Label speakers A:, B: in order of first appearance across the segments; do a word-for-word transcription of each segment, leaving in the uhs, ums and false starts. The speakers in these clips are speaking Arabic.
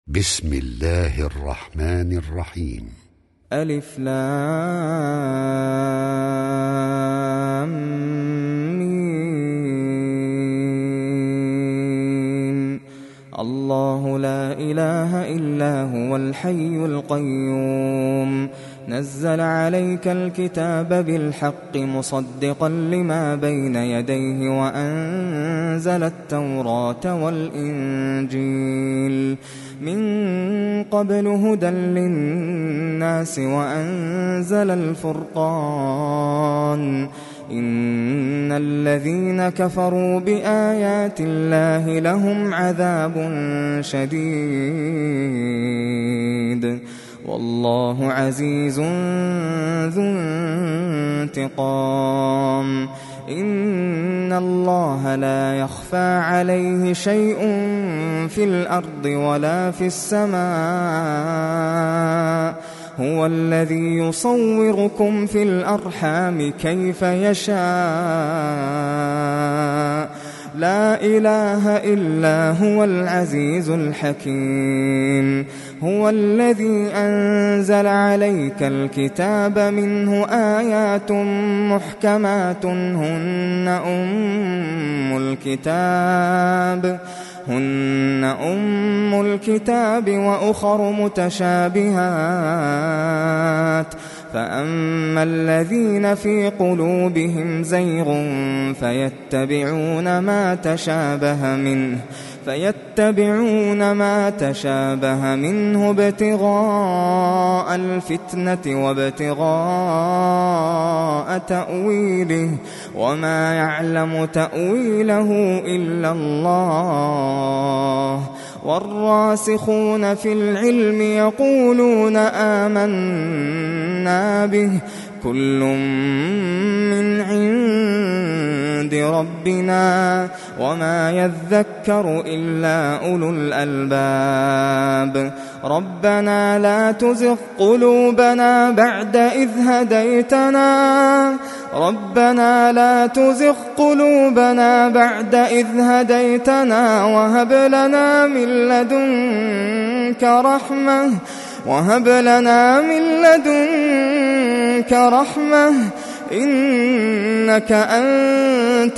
A: بسم الله الرحمن الرحيم.
B: ألف لام ميم. الله لا إله إلا هو الحي القيوم، نزل عليك الكتاب بالحق مصدقا لما بين يديه وأنزل التوراة والإنجيل من قبل هدى للناس وأنزل الفرقان. إن الذين كفروا بآيات الله لهم عذاب شديد والله عزيز ذو انتقام. إن الله لا يخفى عليه شيء في الأرض ولا في السماء، هو الذي يصوركم في الأرحام كيف يشاء، لا إله إلا هو العزيز الحكيم. هو الذي أنزل عليك الكتاب منه آيات محكمات هن أم الكتاب هن أم الكتاب وأخر متشابهات، فأما الذين في قلوبهم زيغ فيتبعون ما تشابه منه فيتبعون ما تشابه منه ابتغاء الفتنة وابتغاء تأويله، وما يعلم تأويله إلا الله. والراسخون في العلم يقولون آمنا به كل من عند ربنا وما يذكر إلا أولو الألباب. ربنا لا تزغ قلوبنا بعد إذ هديتنا ربنا لا تزغ قلوبنا بعد إذ هديتنا وهب لنا من لدنك رحمة وهب لنا من لدنك رحمة إنك أنت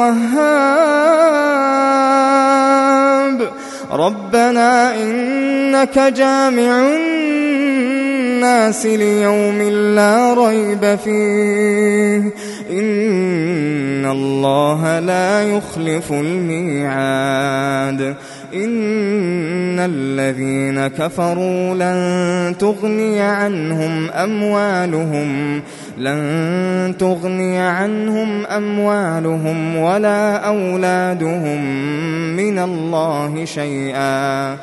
B: الوهاب. ربنا إنك جامع الناس ليوم لا ريب فيه إن الله لا يخلف الميعاد. إن الذين كفروا لن تغني عنهم أموالهم لن تغني عنهم أموالهم ولا أولادهم من الله شيئا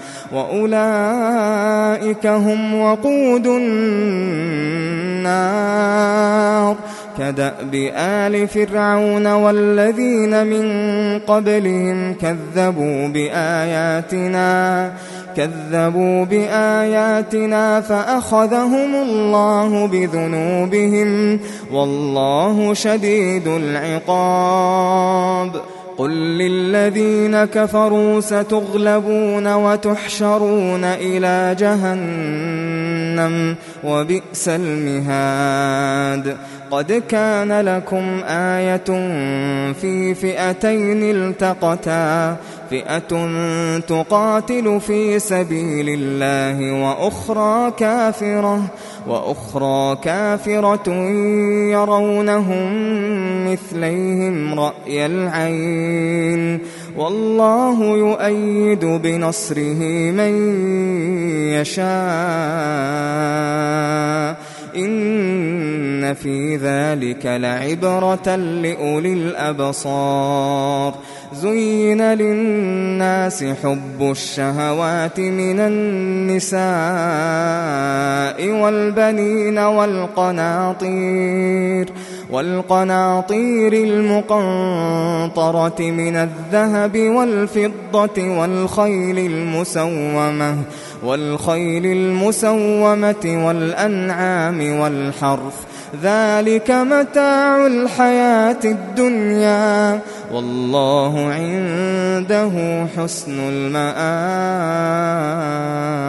B: وأولئك هم وقود النار. كدأب آل فرعون والذين من قبلهم كذبوا بآياتنا كذبوا بآياتنا فأخذهم الله بذنوبهم والله شديد العقاب. قل للذين كفروا ستغلبون وتحشرون إلى جهنم وبئس المهاد. قد كان لكم آية في فئتين التقتا، فئة تقاتل في سبيل الله وأخرى كافرة وأخرى كافرة يرونهم مثليهم رأي العين والله يؤيد بنصره من يشاء. إن في ذلك لعبرة لأولي الأبصار. زين للناس حب الشهوات من النساء والبنين والقناطير والقناطير المقنطرة من الذهب والفضة والخيل المسومة والخيل المسومة والأنعام والحرث ذلك متاع الحياة الدنيا والله عنده حسن المآب.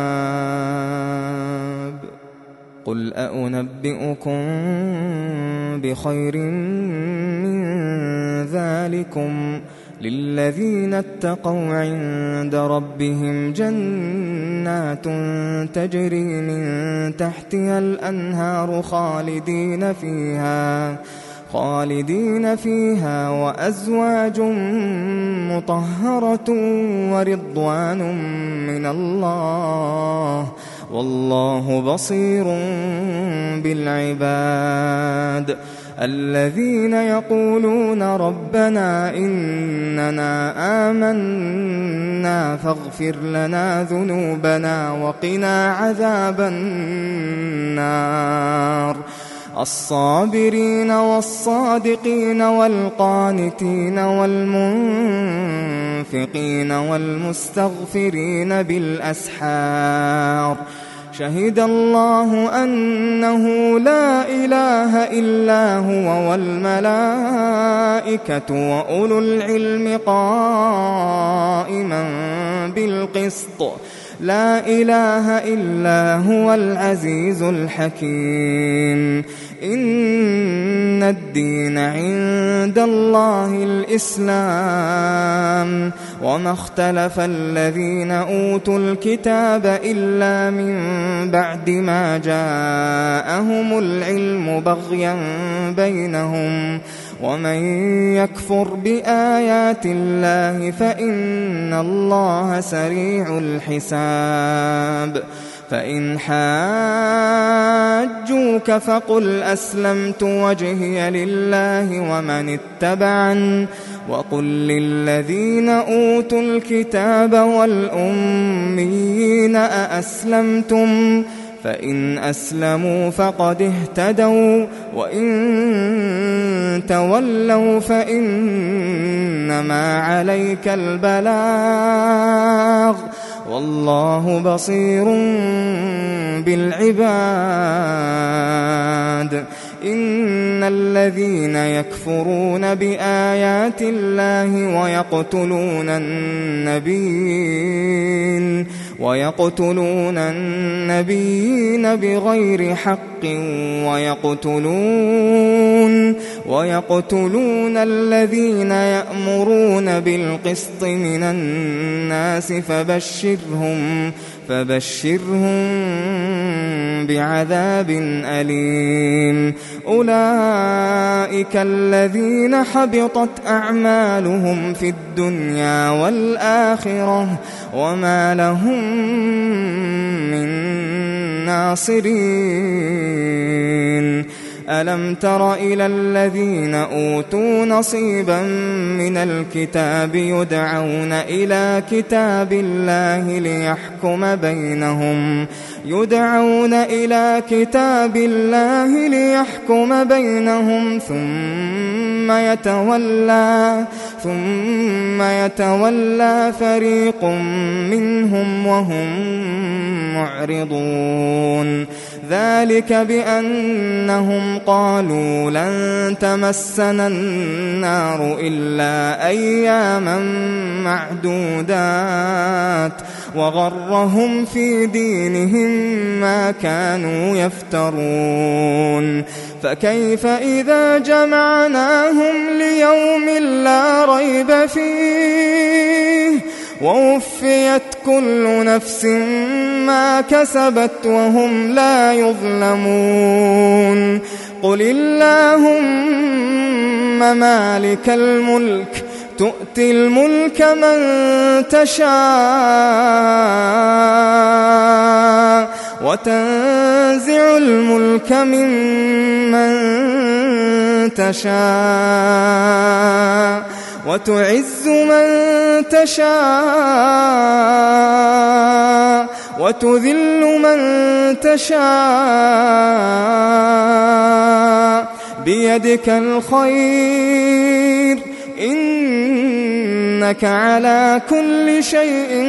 B: قل أأنبئكم بخير من ذلكم للذين اتقوا عند ربهم جنات تجري من تحتها الأنهار خالدين فيها خالدين فيها وأزواج مطهرة ورضوان من الله والله بصير بالعباد الذين يقولون ربنا إننا آمنا فاغفر لنا ذنوبنا وقنا عذاب النار الصابرين والصادقين والقانتين والمنفقين والمستغفرين بالأسحار شهد الله أنه لا إله إلا هو والملائكة وأولو العلم قائما بالقسط لا إله إلا هو العزيز الحكيم إن الدين عند الله الإسلام وما اختلف الذين أوتوا الكتاب إلا من بعد ما جاءهم العلم بغيا بينهم ومن يكفر بآيات الله فإن الله سريع الحساب فإن حاجوك فقل أسلمت وجهي لله ومن اتبعن وقل للذين أوتوا الكتاب والأميين أأسلمتم فإن أسلموا فقد اهتدوا وإن تولوا فإنما عليك البلاغ والله بصير بالعباد إن الذين يكفرون بآيات الله ويقتلون النبيين ويقتلون النبيين بغير حق ويقتلون ويقتلون الذين يأمرون بالقسط من الناس فبشرهم فبشرهم بعذاب أليم أولئك الذين حبطت أعمالهم في الدنيا والآخرة وما لهم من ناصرين ألم تر إلى الذين أوتوا نصيبا من الكتاب يدعون إلى كتاب الله ليحكم بينهم يدعون إلى كتاب الله ليحكم بينهم ثم يتولى ثم يتولى فريق منهم وهم معرضون ذلك بأنهم قالوا لن تمسنا النار إلا أياما معدودات وغرهم في دينهم ما كانوا يفترون فكيف إذا جمعناهم ليوم لا ريب فيه ووفيت كل نفس ما كسبت وهم لا يظلمون قل اللهم مالك الملك تؤتي الملك من تشاء وتنزع الملك ممن تشاء وتعز من تشاء وتذل من تشاء بيدك الخير إنك على كل شيء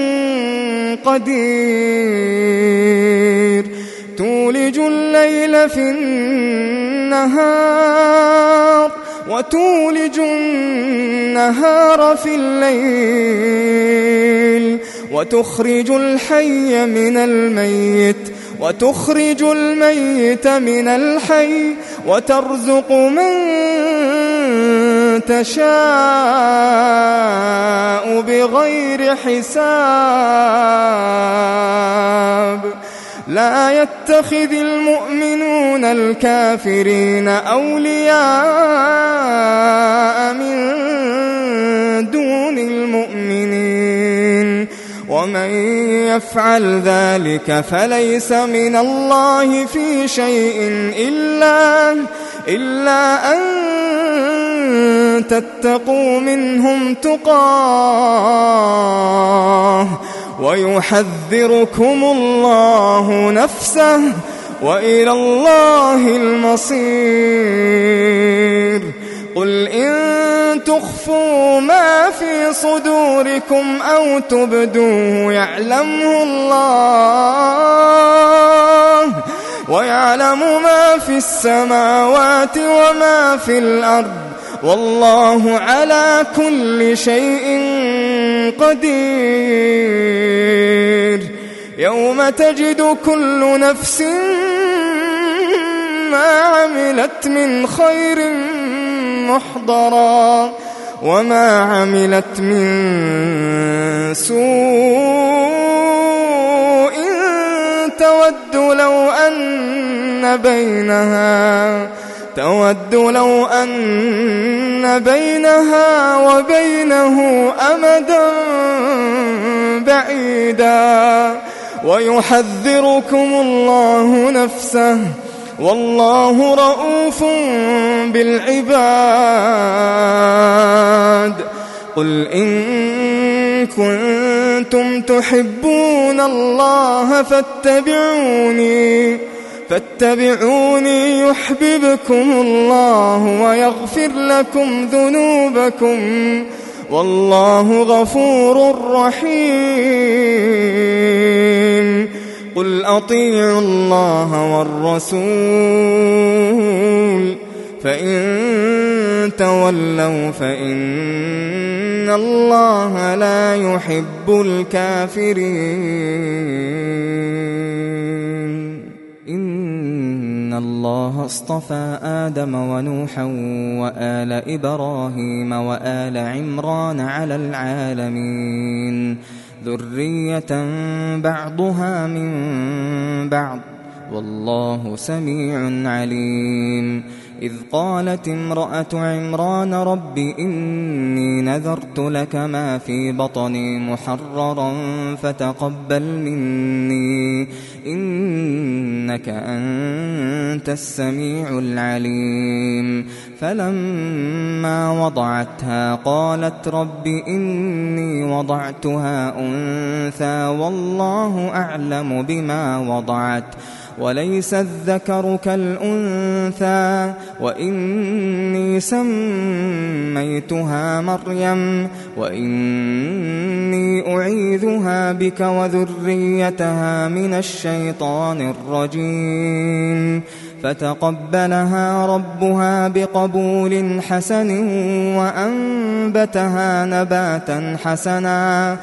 B: قدير تولج الليل في النهار وتولج النهار في الليل وتخرج الحي من الميت وتخرج الميت من الحي وترزق من تشاء بغير حساب لا يتخذ المؤمنون الكافرين أولياء من دون المؤمنين ومن يفعل ذلك فليس من الله في شيء إلا, إلا أن تتقوا منهم تقاه ويحذركم الله نفسه وإلى الله المصير. قل إن تخفوا ما في صدوركم أو تبدوه يعلمه الله ويعلم ما في السماوات وما في الأرض والله على كل شيء قدير. يوم تجد كل نفس ما عملت من خير محضرا وما عملت من سوء تود لو أن بينها تود لو أن بينها وبينه أمدا بعيدا ويحذركم الله نفسه والله رؤوف بالعباد. قل إن كنتم تحبون الله فاتبعوني فاتبعوني يحببكم الله ويغفر لكم ذنوبكم والله غفور رحيم. قل أطيعوا الله والرسول فإن تولوا فإن الله لا يحب الكافرين. إن الله اصطفى آدم ونوحا وآل إبراهيم وآل عمران على العالمين ذرية بعضها من بعض والله سميع عليم. إذ قالت امرأة عمران رب إني نذرت لك ما في بطني محررا فتقبل مني إنك أنت السميع العليم. فلما وضعتها قالت رب إني وضعتها أنثى والله أعلم بما وضعت وليس الذكر كالأنثى وإني سميتها مريم وإني أعيذها بك وذريتها من الشيطان الرجيم. فتقبلها ربها بقبول حسن وأنبتها نباتا حسنا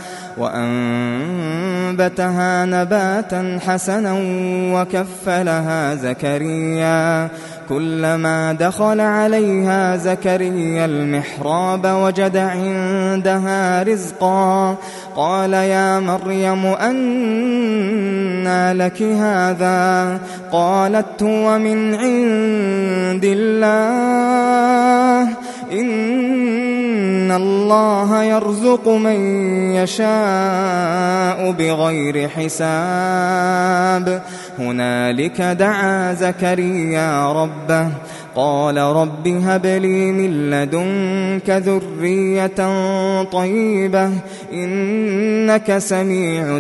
B: وأنبتها نباتا حسنا وكفلها زكريا كلما دخل عليها زكريا المحراب وجد عندها رزقا قال يا مريم أنى لك هذا قالت هو من عند الله إن الله يرزق من يشاء بغير حساب. هنالك دعا زكريا ربه قال رب هب لي من لدنك ذرية طيبة إنك سميع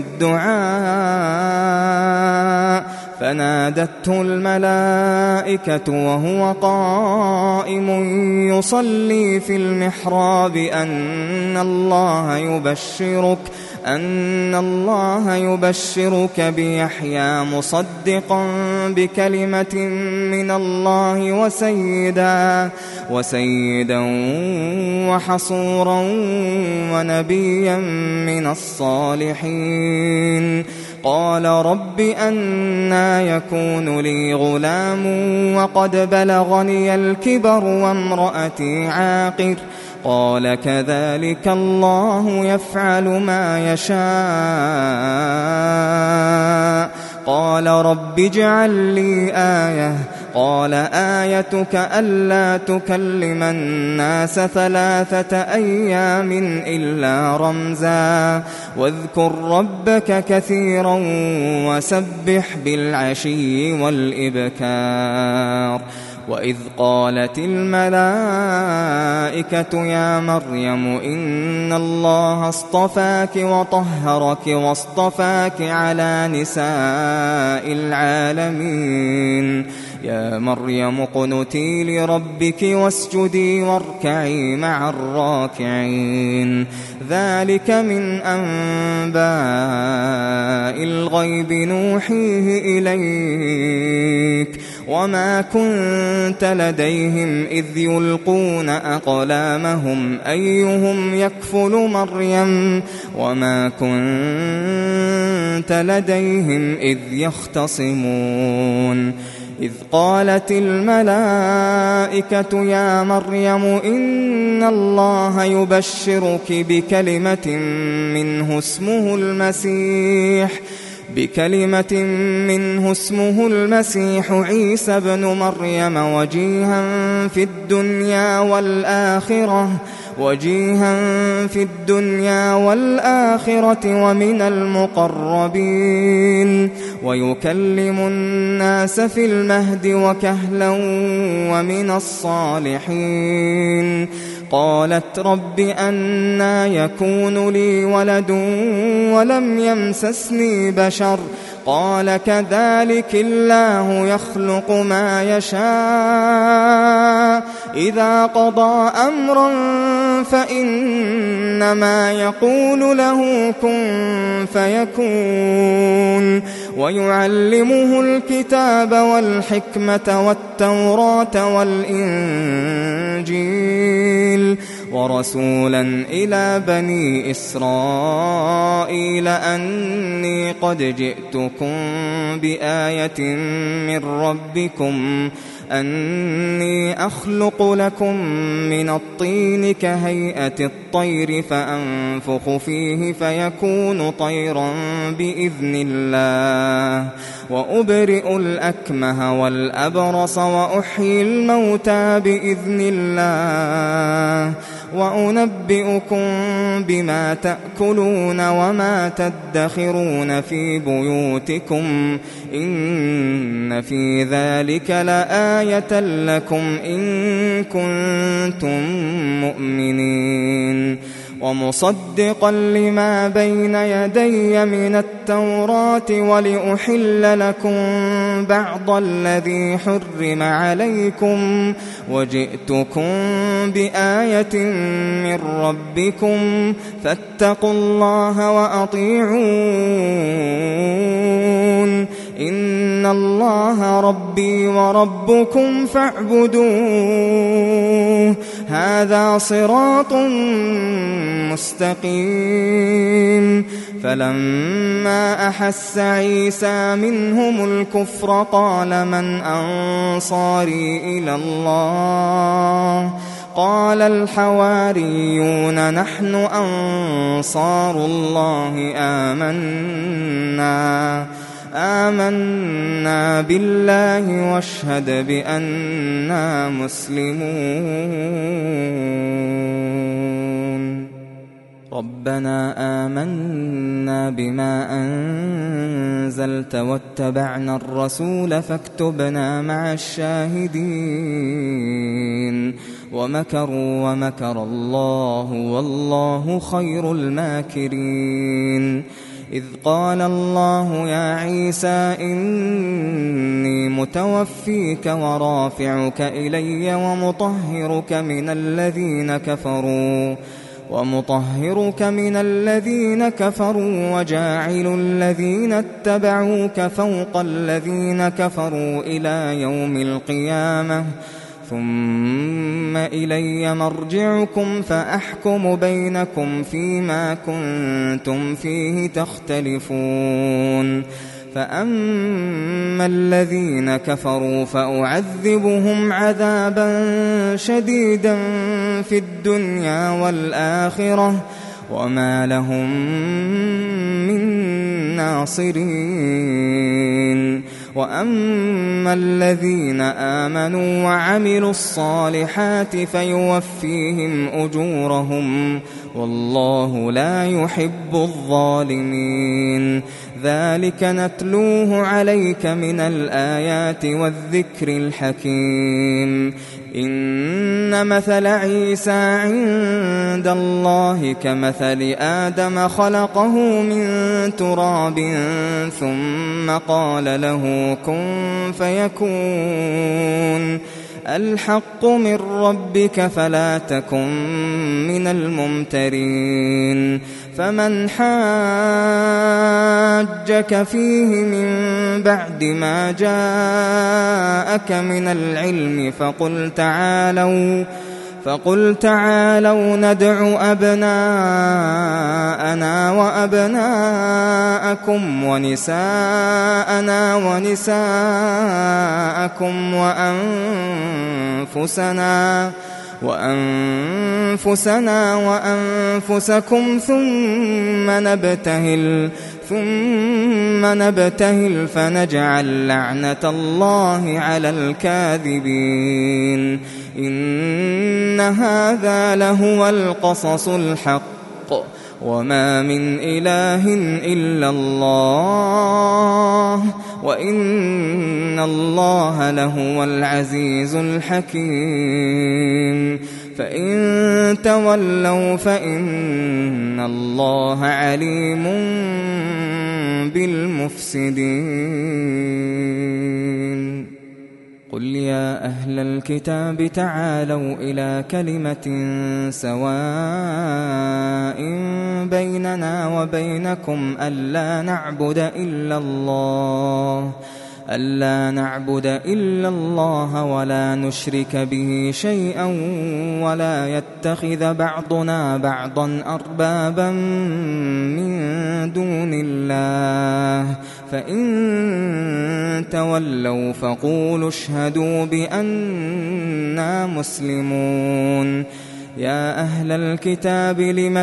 B: الدعاء. فنادته الملائكة وهو قائم يصلي في المحراب أن الله يبشرك أن الله يبشرك بيحيى مصدقا بكلمة من الله وسيدا وسيدا وحصورا ونبيا من الصالحين. قال رب أنى يكون لي غلام وقد بلغني الكبر وامرأتي عاقر قال كذلك الله يفعل ما يشاء قال رب اجعل لي آية قال آيتك ألا تكلم الناس ثلاثة أيام إلا رمزا واذكر ربك كثيرا وسبح بالعشي والإبكار وإذ قالت الملائكة يا مريم إن الله اصطفاك وطهرك واصطفاك على نساء العالمين يا مريم اقنتي لربك واسجدي واركعي مع الراكعين ذلك من أنباء الغيب نوحيه إليك وما كنت لديهم إذ يلقون أقلامهم أيهم يكفل مريم وما كنت لديهم إذ يختصمون إذ قالت الملائكة يا مريم إن الله يبشرك بكلمة منه اسمه المسيح بكلمة منه اسمه المسيح عيسى ابن مريم وجيها في الدنيا والآخرة وجيها في الدنيا والآخرة ومن المقربين ويكلم الناس في المهد وكهلا ومن الصالحين قالت رب أنى يكون لي ولد ولم يمسسني بشر قال كذلك الله يخلق ما يشاء إذا قضى أمرا فإنما يقول له كن فيكون ويعلمه الكتاب والحكمة والتوراة والإنجيل ورسولا إلى بني إسرائيل أني قد جئتكم بآية من ربكم أني أخلق لكم من الطين كهيئة الطير فأنفخ فيه فيكون طيرا بإذن الله وأبرئ الأكمه والأبرص وأحيي الموتى بإذن الله وأنبئكم بما تأكلون وما تدخرون في بيوتكم إن في ذلك لآية لكم إن كنتم مؤمنين ومصدقا لما بين يدي من التوراة ولأحل لكم بعض الذي حرم عليكم وجئتكم بآية من ربكم فاتقوا الله وأطيعون إن الله ربي وربكم فاعبدوه هذا صراط مستقيم فلما أحس عيسى منهم الكفر قال من أنصاري إلى الله قال الحواريون نحن أنصار الله آمنا آمنا بالله واشهد بأننا مسلمون ربنا آمنا بما أنزلت واتبعنا الرسول فاكتبنا مع الشاهدين ومكروا ومكر الله والله خير الماكرين إذ قال الله يا عيسى إني متوفيك ورافعك إلي ومطهرك من الذين كفروا ومطهرك من الذين كفروا وجاعل الذين اتبعوك فوق الذين كفروا إلى يوم القيامة ثم إلي مرجعكم فأحكم بينكم فيما كنتم فيه تختلفون فأما الذين كفروا فأعذبهم عذابا شديدا في الدنيا والآخرة وما لهم من ناصرين وأما الذين آمنوا وعملوا الصالحات فيوفيهم أجورهم والله لا يحب الظالمين ذلك نتلوه عليك من الآيات والذكر الحكيم إن مثل عيسى عند الله كمثل آدم خلقه من تراب ثم قال له كن فيكون الحق من ربك فلا تكن من الممترين فمن حاجك فيه من بعد ما جاءك من العلم فقل تعالوا فقل تعالوا ندع أبناءنا وأبناءكم ونساءنا ونساءكم وأنفسنا وأنفسنا وأنفسكم ثم نبتهل ثم نبتهل فنجعل لعنة الله على الكاذبين إن هذا لهو القصص الحق وما من إله إلا الله وإن الله لهو العزيز الحكيم فإن تولوا فإن الله عليم بالمفسدين قل يا أهل الكتاب تعالوا إلى كلمة سواء بيننا وبينكم ألا نعبد إلا الله ألا نعبد إلا الله ولا نشرك به شيئا ولا يتخذ بعضنا بعضا أربابا من دون الله فإن تولوا فقولوا اشهدوا بأننا مسلمون يا أهل الكتاب لم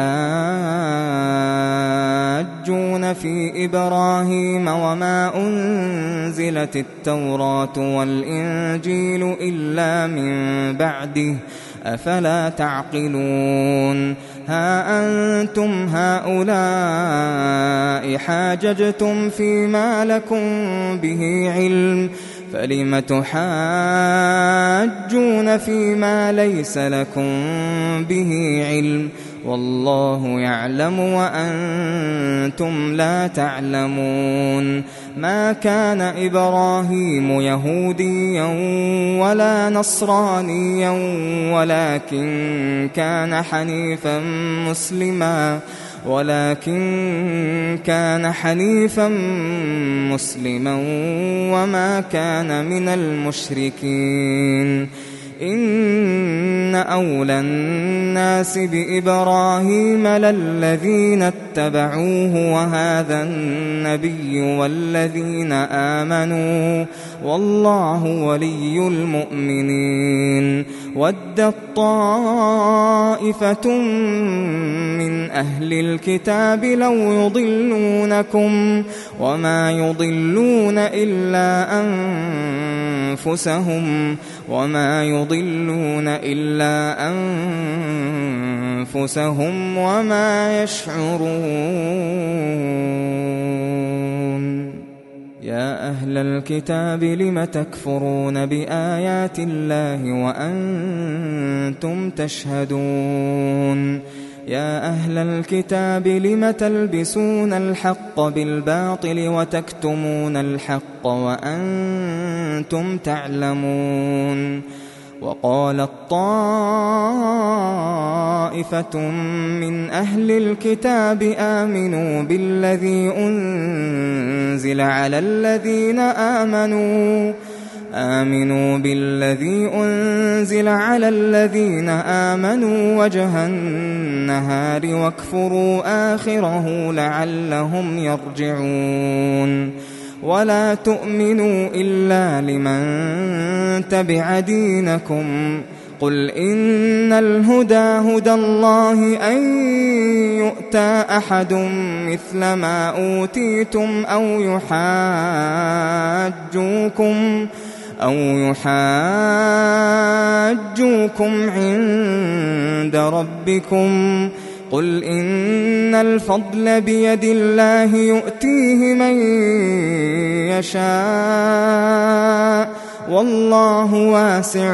B: تحاجون في إبراهيم وما أنزلت التوراة والإنجيل إلا من بعده أفلا تعقلون ها أنتم هؤلاء حاججتم فيما لكم به علم فلم تحاجون فيما ليس لكم به علم والله يعلم وأنتم لا تعلمون ما كان إبراهيم يهوديا ولا نصرانيا ولكن كان حنيفا مسلما ولكن كان حنيفا مسلما وما كان من المشركين إن أولى الناس بإبراهيم للذين اتبعوه وهذا النبي والذين آمنوا والله ولي المؤمنين ودت طائفة من أهل الكتاب لو يضلونكم وما يضلون إلا أنفسهم وما يضلون إلا أنفسهم وما يشعرون يا أهل الكتاب لم تكفرون بآيات الله وأنتم تشهدون يا أهل الكتاب لم تلبسون الحق بالباطل وتكتمون الحق وأنتم تعلمون وقالت طائفة من أهل الكتاب آمنوا بالذي أنزل على الذين آمنوا آمنوا بالذي أنزل على الذين آمنوا وجه النهار واكفروا آخره لعلهم يرجعون ولا تؤمنوا إلا لمن تبع دينكم قل إن الهدى هدى الله أن يؤتى أحد مثل ما أوتيتم أو يحاجوكم أو يحاجوكم عند ربكم قل إن الفضل بيد الله يؤتيه من يشاء والله واسع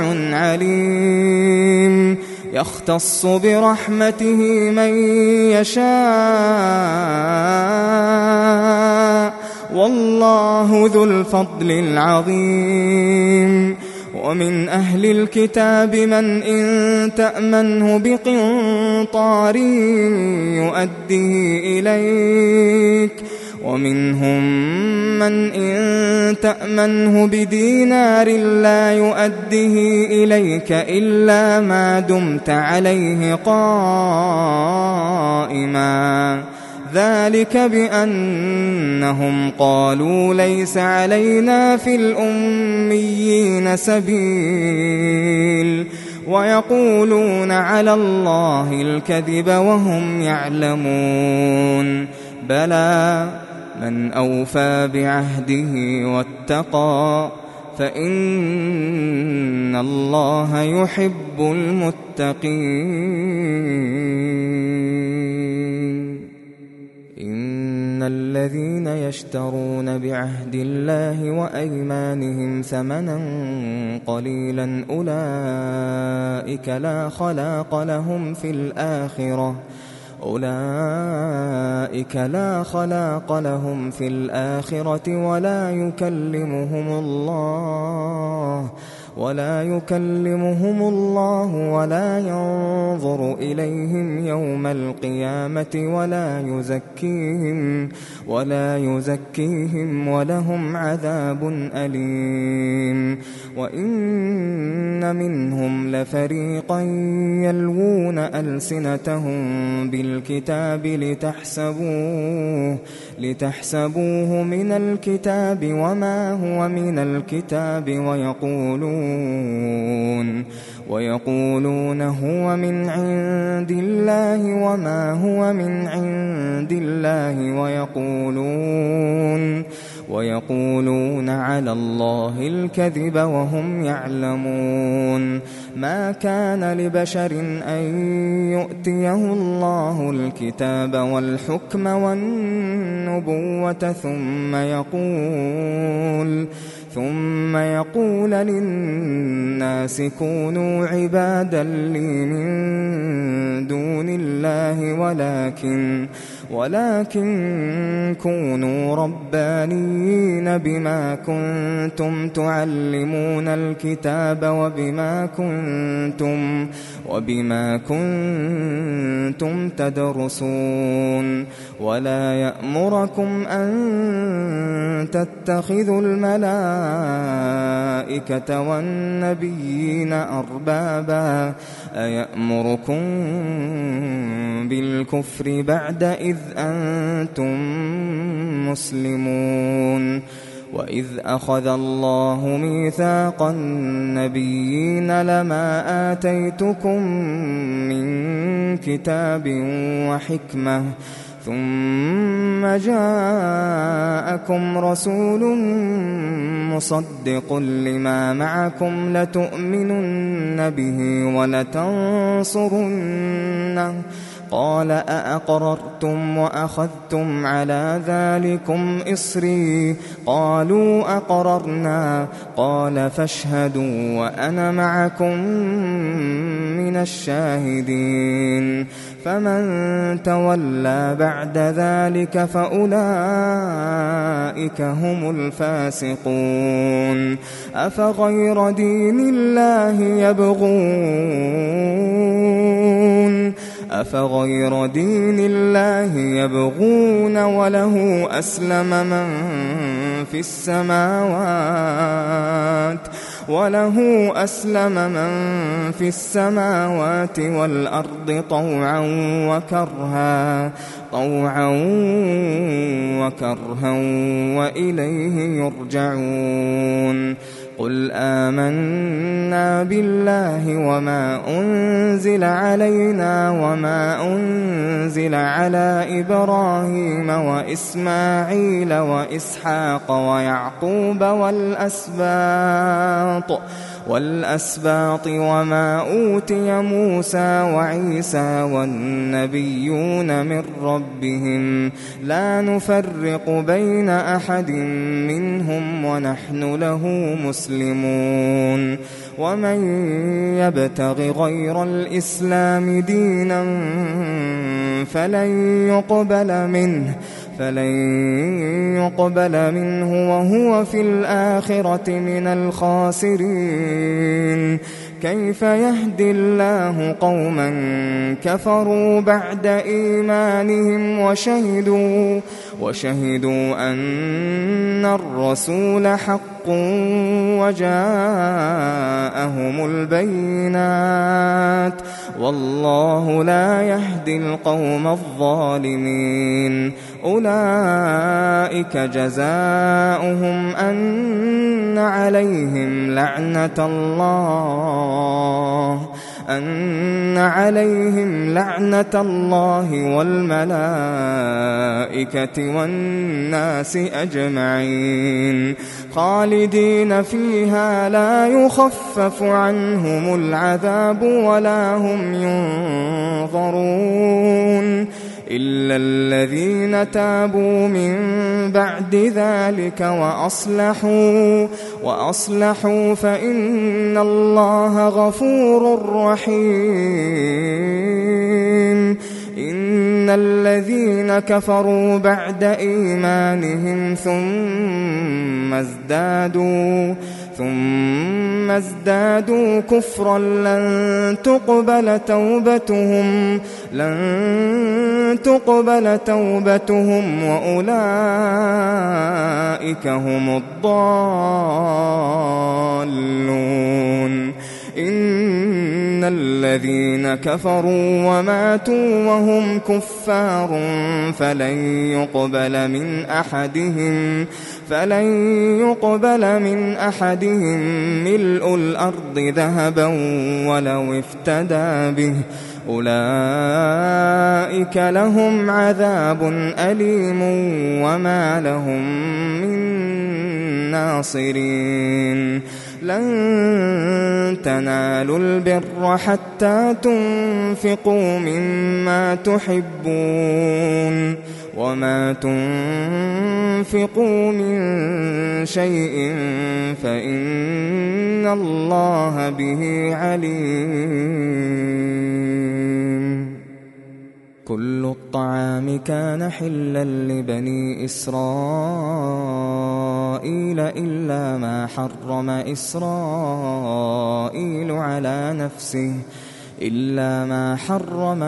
B: عليم يختص برحمته من يشاء والله ذو الفضل العظيم ومن أهل الكتاب من إن تأمنه بقنطار يؤديه إليك ومنهم من إن تأمنه بدينار لا يؤديه إليك إلا ما دمت عليه قائما ذلك بأنهم قالوا ليس علينا في الأميين سبيل ويقولون على الله الكذب وهم يعلمون بلى من أوفى بعهده واتقى فإن الله يحب المتقين إن الذين يشترون بعهد الله وأيمانهم ثمنا قليلا أولئك لا خلاق لهم في الآخرة أولئك لا خلاق لهم في الآخرة ولا يكلمهم الله ولا يكلمهم الله ولا ينظر إليهم يوم القيامة ولا يزكيهم ولا يزكيهم ولهم عذاب أليم وإن منهم لفريقا يلوون ألسنتهم بالكتاب لتحسبوه لتحسبوه من الكتاب وما هو من الكتاب ويقولون ويقولون هو من عند الله وما هو من عند الله ويقولون ويقولون على الله الكذب وهم يعلمون ما كان لبشر أن يؤتيه الله الكتاب والحكم والنبوة ثم يقول ثم يقول للناس كونوا عبادا لي من دون الله ولكن ولكن كونوا ربانيين بما كنتم تعلمون الكتاب وبما كنتم وبما كنتم تدرسون ولا يأمركم أن تتخذوا الملائكة والنبيين أربابا أيأمركم بالكفر بعد إذ أنتم مسلمون وإذ أخذ الله ميثاق النبيين لما آتيتكم من كتاب وحكمة ثم جاءكم رسول مصدق لما معكم لتؤمنن به ولتنصرنه قال أأقررتم وأخذتم على ذلكم إصري قالوا أقررنا قال فاشهدوا وأنا معكم من الشاهدين فمن تولى بعد ذلك فأولئك هم الفاسقون أفغير دين الله يبغون أفغير دين الله يبغون وله أسلم من في السماوات وله أسلم من في السماوات والأرض طوعا وكرها طوعا وكرها وإليه يرجعون قل آمنا بالله وما أنزل علينا وما أنزل على إبراهيم وإسماعيل وإسحاق ويعقوب والأسباط والأسباط وما أوتي موسى وعيسى والنبيون من ربهم لا نفرق بين أحد منهم ونحن له مسلمون ومن يبتغ غير الإسلام دينا فلن يقبل منه فلن يقبل منه وهو في الآخرة من الخاسرين كيف يهدي الله قوما كفروا بعد إيمانهم وشهدوا وشهدوا أن الرسول حق وجاءهم البينات والله لا يهدي القوم الظالمين أولئك جزاؤهم أن عليهم لعنة الله أن عليهم لعنة الله والملائكة والناس أجمعين خالدين فيها لا يخفف عنهم العذاب ولا هم ينظرون إلا الذين تابوا من بعد ذلك وأصلحوا وأصلحوا فإن الله غفور رحيم إن الذين كفروا بعد إيمانهم ثم ازدادوا ثم ازدادوا كفرا لن تقبل توبتهم لن تقبل توبتهم وأولئك هم الضالون إن الذين كفروا وماتوا وهم كفار فلن يقبل من أحدهم فلن يقبل من أحدهم ملء الأرض ذهبا ولو افتدى به أولئك لهم عذاب أليم وما لهم من ناصرين لن تنالوا البر حتى تنفقوا مما تحبون وما تنفقوا من شيء فإن الله به عليم كل الطعام كان حلا لبني إسرائيل إلا ما حرم إسرائيل على نفسه إلا ما حرم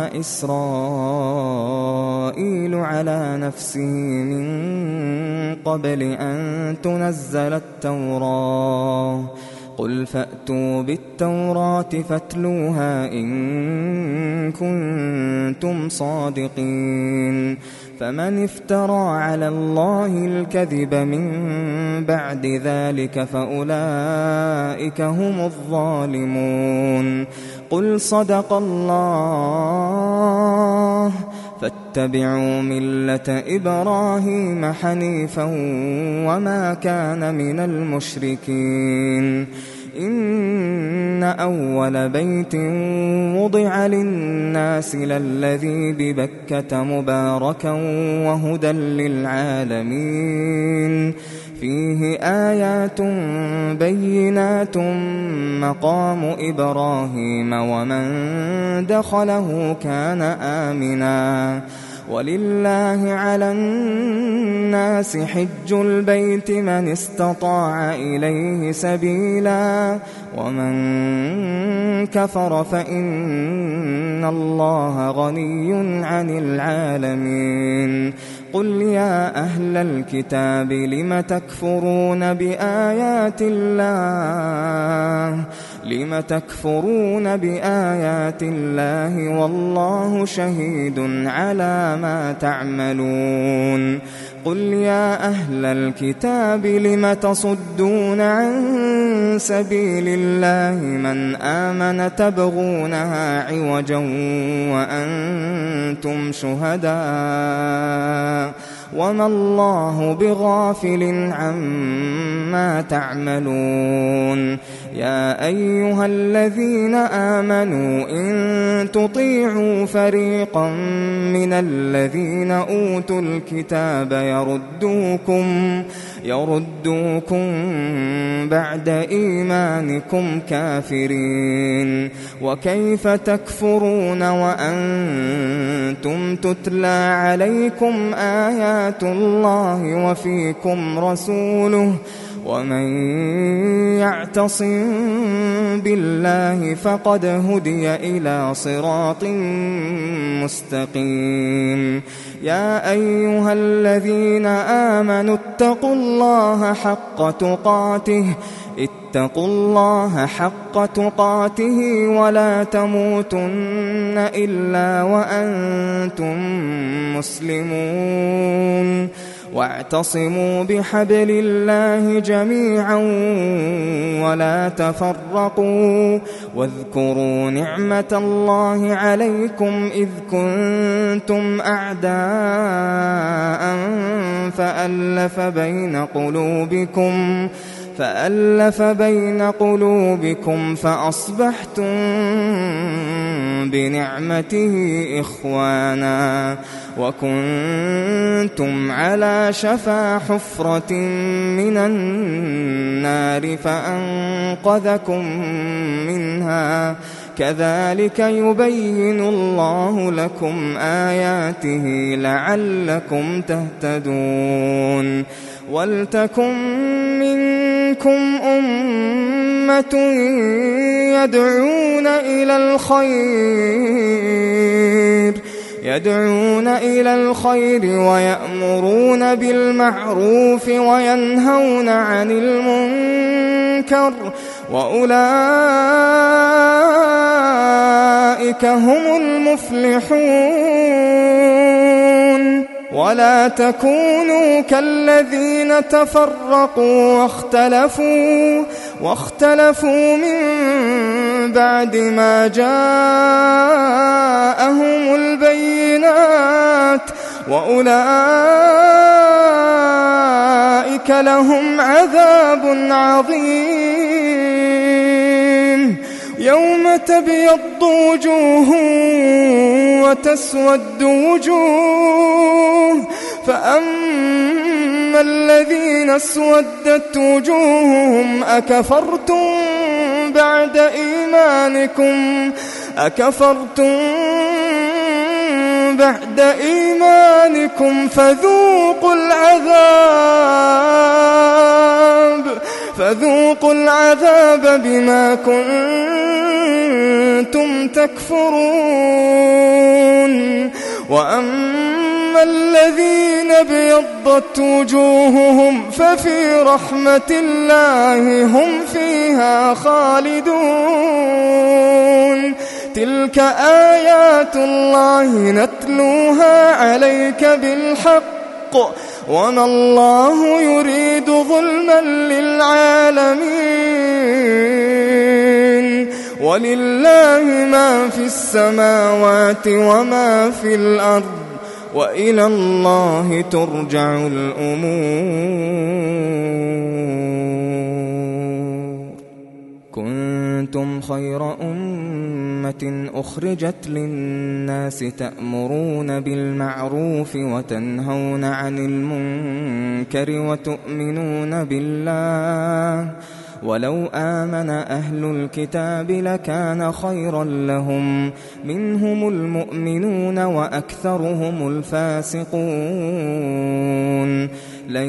B: إسرائيل على نفسه من قبل أن تنزل التوراة قل فأتوا بالتوراة فاتلوها إن كنتم صادقين فمن افترى على الله الكذب من بعد ذلك فأولئك هم الظالمون قل صدق الله فاتبعوا ملة إبراهيم حنيفا وما كان من المشركين إن أول بيت وضع للناس للذي ببكة مباركا وهدى للعالمين فيه آيات بينات مقام إبراهيم ومن دخله كان آمنا ولله على الناس حج البيت من استطاع إليه سبيلا ومن كفر فإن الله غني عن العالمين قل يا أهل الكتاب لم تكفرون بآيات الله لم تكفرون بآيات الله والله شهيد على ما تعملون قل يا أهل الكتاب لم تصدون عن سبيل الله من آمن تبغونها عوجا وأنتم شهداء وما الله بغافل عما تعملون يا أيها الذين آمنوا إن تطيعوا فريقا من الذين أوتوا الكتاب يردوكم يردوكم بعد إيمانكم كافرين وكيف تكفرون وأنتم تتلى عليكم آيات الله وفيكم رسوله ومن يعتصم بالله فقد هدي إلى صراط مستقيم يا أيها الذين آمنوا اتقوا الله حق تقاته اتقوا الله حق تقاته ولا تموتن إلا وأنتم مسلمون واعتصموا بحبل الله جميعا ولا تفرقوا واذكروا نعمة الله عليكم إذ كنتم أعداء فألف بين قلوبكم فألف بين قلوبكم فأصبحتم بنعمته إخوانا وكنتم على شفا حفرة من النار فأنقذكم منها كذلك يبين الله لكم آياته لعلكم تهتدون ولتكن منكم أمة يدعون إلى الخير يدعون إلى الخير ويأمرون بالمعروف وينهون عن المنكر وأولئك هم المفلحون ولا تكونوا كالذين تفرقوا واختلفوا واختلفوا من بعد ما جاءهم البينات وأولئك لهم عذاب عظيم يوم تبيض وجوه وتسود وجوه فأما الذين اسودت وجوههم أكفرتم بعد إيمانكم أكفرتم بعد إيمانكم فذوقوا العذاب فذوقوا العذاب بما كنتم تكفرون وأما الذين ابيضت وجوههم ففي رحمة الله هم فيها خالدون تلك آيات الله نتلوها عليك بالحق وما الله يريد ظلما للعالمين ولله ما في السماوات وما في الأرض وإلى الله ترجع الأمور كنتم خير أمة أخرجت للناس تأمرون بالمعروف وتنهون عن المنكر وتؤمنون بالله ولو آمن أهل الكتاب لكان خيرا لهم منهم المؤمنون وأكثرهم الفاسقون لن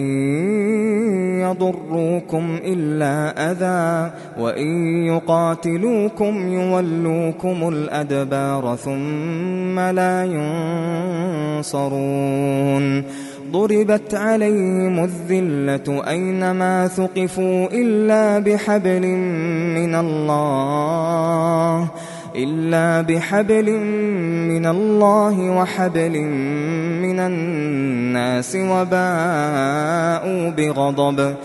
B: يضروكم إلا أذى وإن يقاتلوكم يولوكم الأدبار ثم لا ينصرون ضربت عليهم الذلة أينما ثقفوا إلا بحبل من الله إلا بحبل من الله وحبل من الناس وباءوا بغضب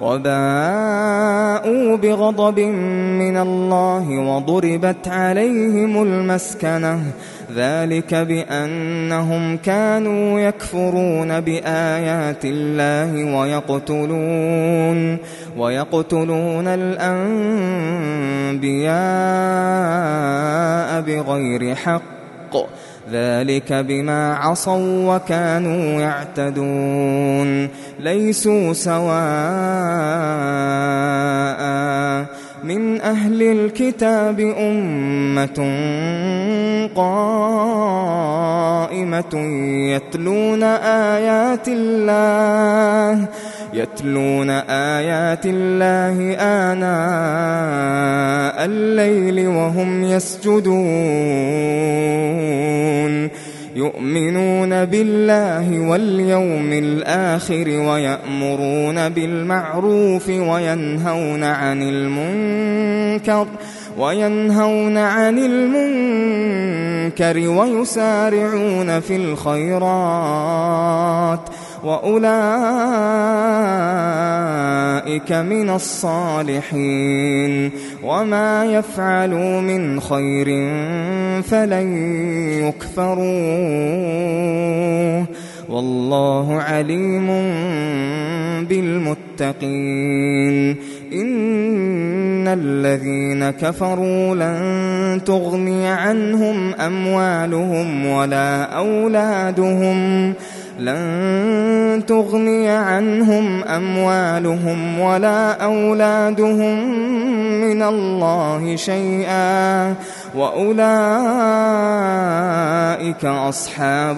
B: وباءوا بغضب من الله وضربت عليهم المسكنة ذلك بأنهم كانوا يكفرون بآيات الله ويقتلون ويقتلون الأنبياء بغير حق ذلك بما عصوا وكانوا يعتدون ليسوا سواء من أهل الكتاب أمة قائمة يتلون آيات الله يتلون آيات الله آناء الليل وهم يسجدون يؤمنون بالله واليوم الآخر ويأمرون بالمعروف وينهون عن المنكر وينهون عن المنكر ويسارعون في الخيرات وأولئك من الصالحين وما يفعلوا من خير فلن يكفروه والله عليم بالمتقين إن الذين كفروا لن تغني عنهم أموالهم ولا أولادهم لن تغني عنهم أموالهم ولا أولادهم من الله شيئا وأولئك أصحاب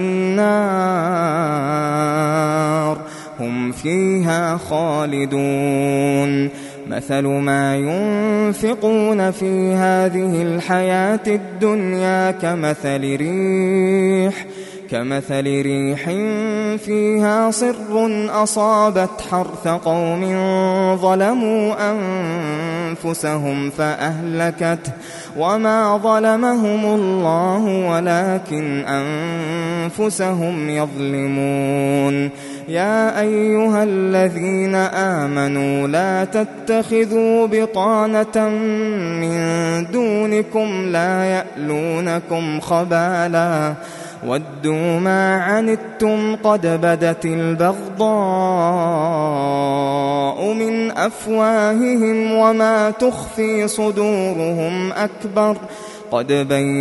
B: النار هم فيها خالدون مثل ما ينفقون في هذه الحياة الدنيا كمثل ريح كمثل ريح فيها صر أصابت حرث قوم ظلموا أنفسهم فأهلكته وما ظلمهم الله ولكن أنفسهم يظلمون يا أيها الذين آمنوا لا تتخذوا بطانة من دونكم لا يألونكم خبالا ودوا ما عنتم قد بدت البغضاء من أفواههم وما تخفي صدورهم أكبر قد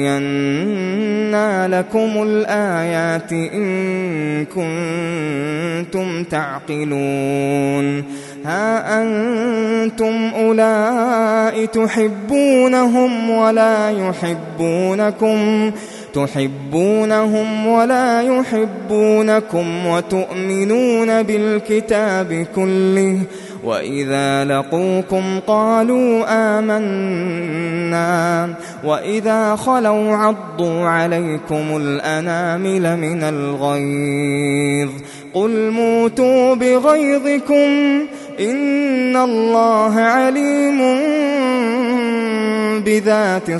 B: بينا لكم الآيات إن كنتم تعقلون ها أنتم أولئك تحبونهم ولا يحبونكم تحبونهم ولا يحبونكم وتؤمنون بالكتاب كله وإذا لقوكم قالوا آمنا وإذا خلوا عضوا عليكم الأنامل من الغيظ قل موتوا بغيظكم إن الله عليم بذات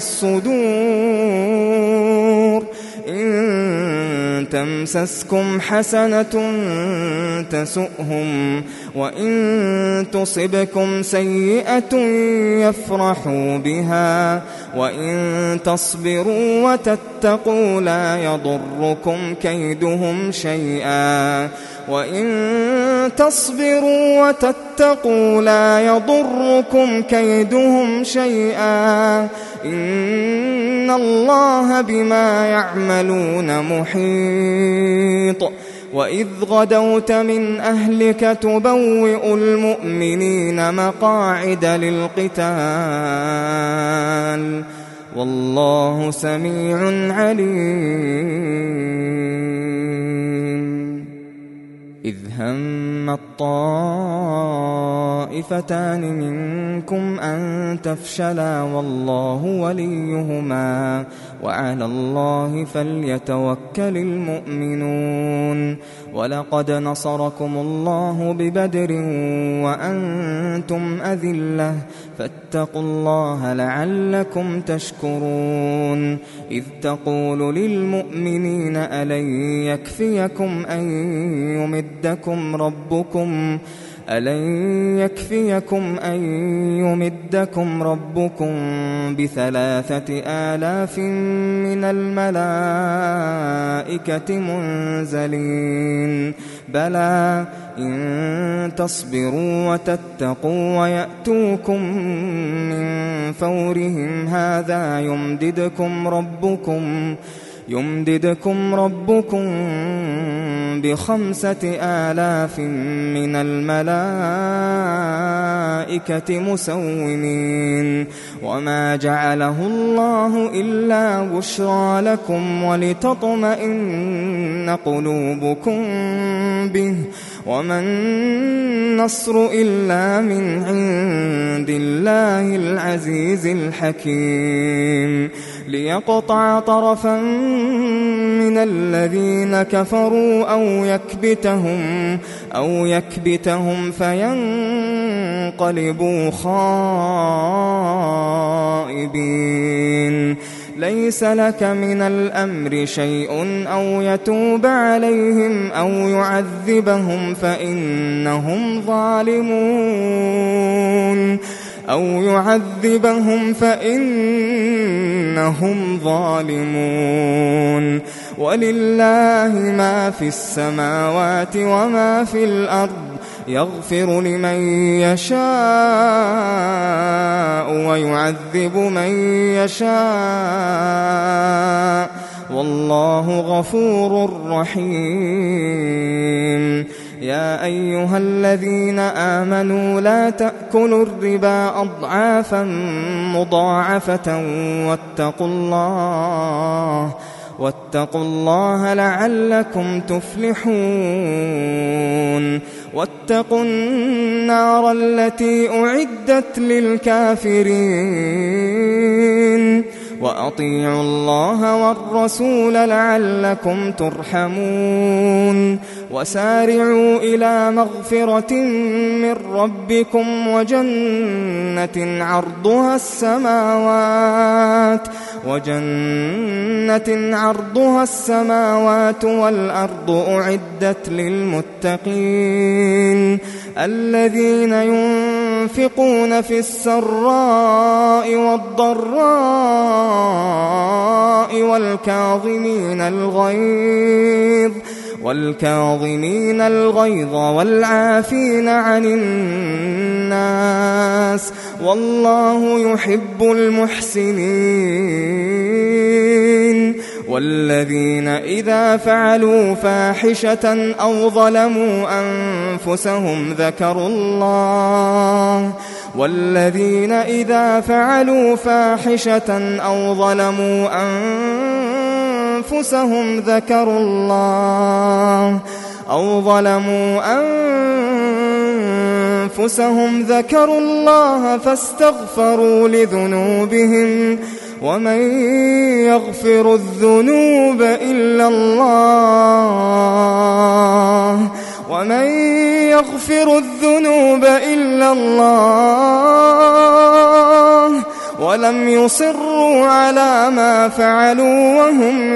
B: الصدور إن تمسسكم حسنة تسؤهم وإن تصبكم سيئة يفرحوا بها وإن تصبروا وتتقوا لا يضركم كيدهم شيئا وإن تصبروا وتتقوا لا يضركم كيدهم شيئا إن الله بما يعملون محيط وإذ غدوت من أهلك تبوئ المؤمنين مقاعد للقتال والله سميع عليم. إذ هم الطائفتان منكم أن تفشلا والله وليهما وعلى الله فليتوكل المؤمنون. ولقد نصركم الله ببدر وأنتم أذلة فاتقوا الله لعلكم تشكرون. إذ تقول للمؤمنين ألن يكفيكم أن يمدكم ربكم ألن يكفيكم أن يمدكم ربكم بثلاثة آلاف من الملائكة منزلين بلى إن تصبروا وتتقوا ويأتوكم من فورهم هذا يمددكم ربكم يمددكم ربكم بخمسة آلاف من الملائكة مسومين. وما جعله الله إلا بشرى لكم ولتطمئن قلوبكم به وما النصر إلا من عند الله العزيز الحكيم. ليقطع طرفا من الذين كفروا أو يكبتهم أو يكبتهم فينقلبوا خائبين. ليس لك من الأمر شيء أو يتوب عليهم أو يعذبهم فإنهم ظالمون أو يعذبهم فإنهم ظالمون. ولله ما في السماوات وما في الأرض يغفر لمن يشاء ويعذب من يشاء والله غفور رحيم. يا أيها الذين آمنوا لا تأكلوا الربا أضعافا مضاعفة واتقوا الله واتقوا الله لعلكم تفلحون. واتقوا النار التي أعدت للكافرين وأطيعوا الله والرسول لعلكم ترحمون. وسارعوا إلى مغفرة من ربكم وجنة عرضها السماوات وجنة عرضها السماوات والأرض أعدت للمتقين الذين ينفقون في السراء والضراء والكاظمين الغيظ والكاظمين الغيظ والعافين عن الناس والله يحب المحسنين. والذين إذا فعلوا فاحشة أو ظلموا أنفسهم ذكروا الله والذين إذا فعلوا فاحشة أو ظلموا أنفسهم ذكروا الله أو ظلموا أنفسهم ذكروا الله فاستغفروا لذنوبهم ومن يغفر الذنوب إلا الله ومن يغفر الذنوب إلا الله ولم يصروا على ما فعلوا وهم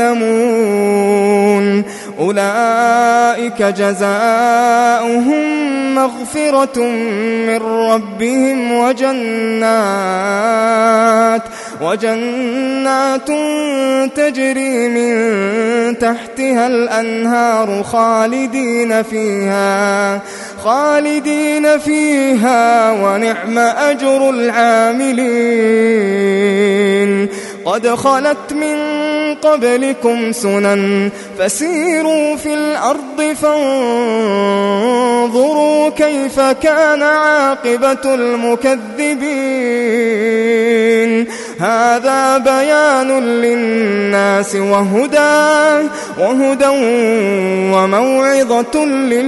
B: يعلمون أولئك جزاؤهم مغفرة من ربهم وجنات وجنات تجري من تحتها الأنهار خالدين فيها خالدين فيها ونعم أجر العاملين قد خلت من قبلكم سنن فسيروا في الأرض فانظروا كيف كان عاقبة المكذبين هذا بيان للناس وهدى وهدى وموعظة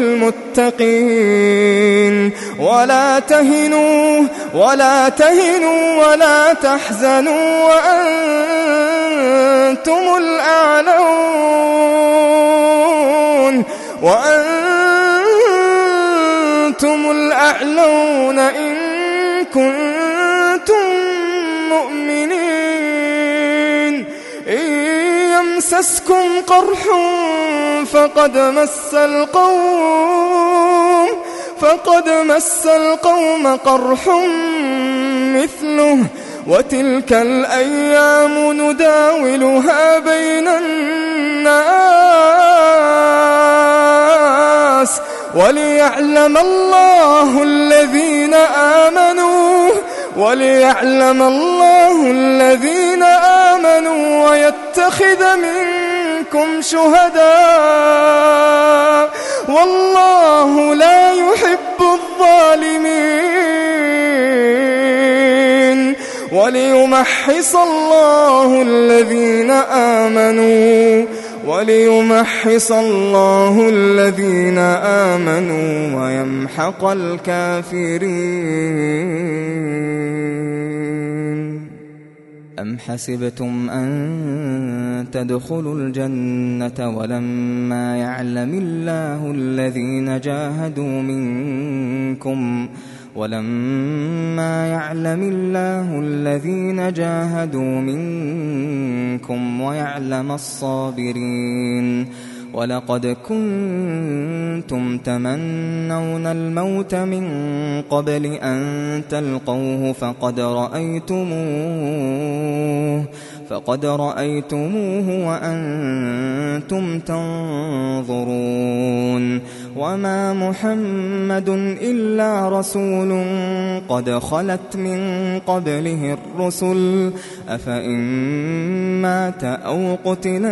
B: للمتقين ولا تهنوا ولا تهنوا ولا تحزنوا وأنتم الأعلون وأنتم الأعلون إن كنتم مؤمنين إن يمسسكم قرح فقد مس القوم فقد مس القوم قرح مثله وتلك الأيام نداولها بين الناس وليعلم الله الذين آمنوا وليعلم الله الذين آمنوا ويتخذ منكم شهداء والله لا يحب الظالمين وليمحص الله الذين آمنوا وليمحص الله الذين آمنوا ويمحق الكافرين أم حسبتم أن تدخلوا الجنة ولما يعلم الله الذين جاهدوا منكم ولما يعلم الله الذين جاهدوا منكم ويعلم الصابرين ولقد كنتم تمنون الموت من قبل أن تلقوه فقد رأيتموه فقد رأيتموه وأنتم تنظرون وما محمد إلا رسول قد خلت من قبله الرسل أفإن مات أو قتل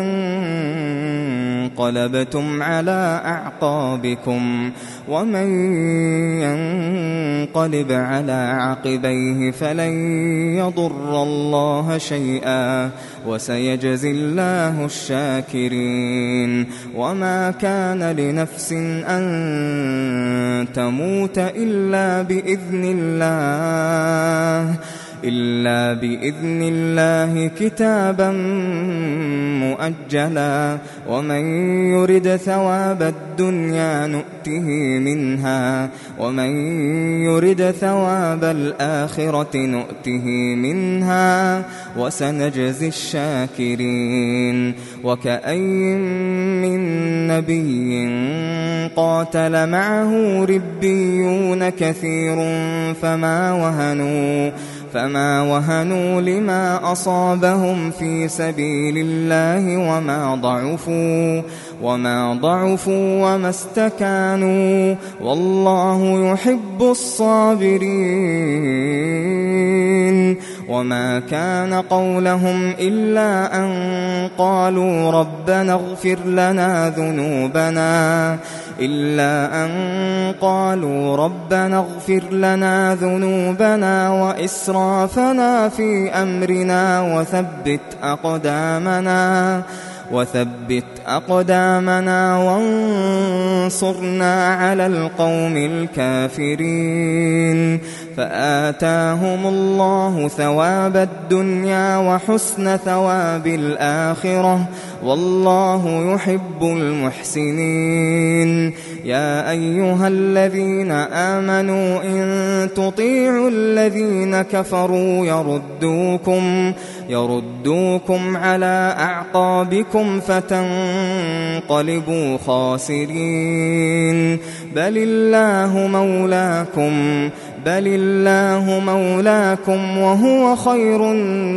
B: انقلبتم على أعقابكم ومن ينقلب على عقبيه فلن يضر الله شيئا وسيجزي الله الشاكرين وما كان لنفس أن تموت إلا بإذن الله إلا بإذن الله كتابا مؤجلا ومن يرد ثواب الدنيا نؤته منها ومن يرد ثواب الآخرة نؤته منها وسنجزي الشاكرين وكأي من نبي قاتل معه ربيون كثير فما وهنوا فما وهنوا لما أصابهم في سبيل الله وما ضعفوا وما ضعفوا وما استكانوا والله يحب الصابرين وما كان قولهم إلا أن قالوا ربنا اغفر لنا ذنوبنا إلا أن قالوا ربنا اغفر لنا ذنوبنا وإسرافنا في أمرنا وثبت أقدامنا وثبت أقدامنا وانصرنا على القوم الكافرين فآتاهم الله ثواب الدنيا وحسن ثواب الآخرة والله يحب المحسنين يا أيها الذين آمنوا إن تطيعوا الذين كفروا يردوكم يردوكم على أعقابكم فتنقلبوا خاسرين بل الله مولاكم بل الله مولاكم وهو خير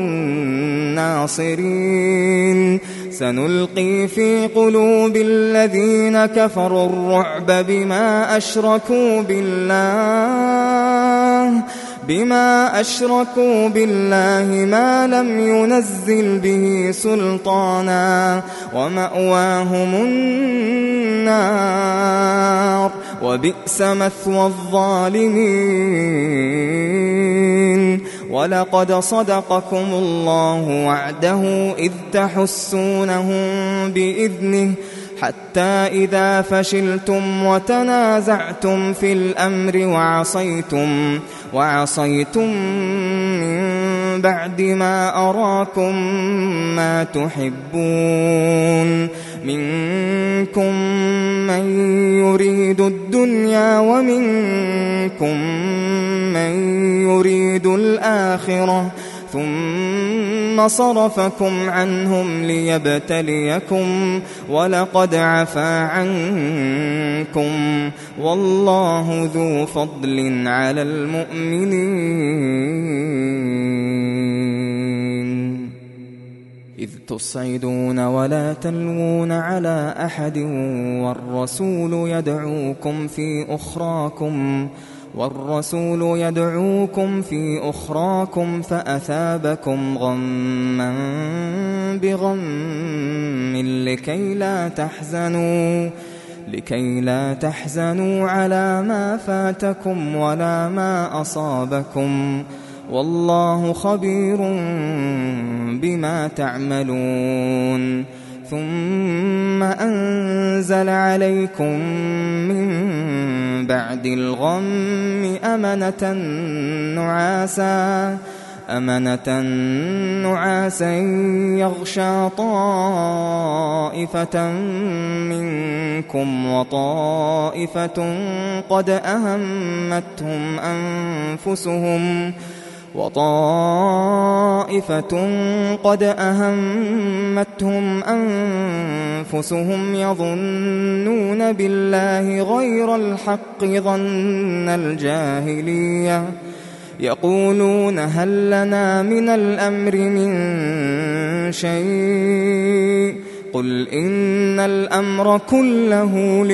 B: الناصرين سنلقي في قلوب الذين كفروا الرعب بما أشركوا بالله بما أشركوا بالله ما لم ينزل به سلطانا ومأواهم النار وبئس مثوى الظالمين. ولقد صدقكم الله وعده إذ تحسونهم بإذنه حتى إذا فشلتم وتنازعتم في الأمر وعصيتم وعصيتم من بعد ما أراكم ما تحبون منكم من يريد الدنيا ومنكم من يريد الآخرة ثم صرفكم عنهم ليبتليكم ولقد عفا عنكم والله ذو فضل على المؤمنين. إذ تصعدون ولا تلوون على أحد والرسول يدعوكم في أخراكم والرسول يدعوكم في أخراكم فأثابكم غما بغم لكي لا تحزنوا لكي لا تحزنوا على ما فاتكم ولا ما أصابكم والله خبير بما تعملون. ثم أنزل عليكم من بعد الغم أمنة نعاسا أمنة نعاسا يغشى طائفة منكم وطائفة قد أهمتهم أنفسهم وطائفة قد أهمتهم أنفسهم يظنون بالله غير الحق ظن الجاهلية يقولون هل لنا من الأمر من شيء قل إن الأمر كله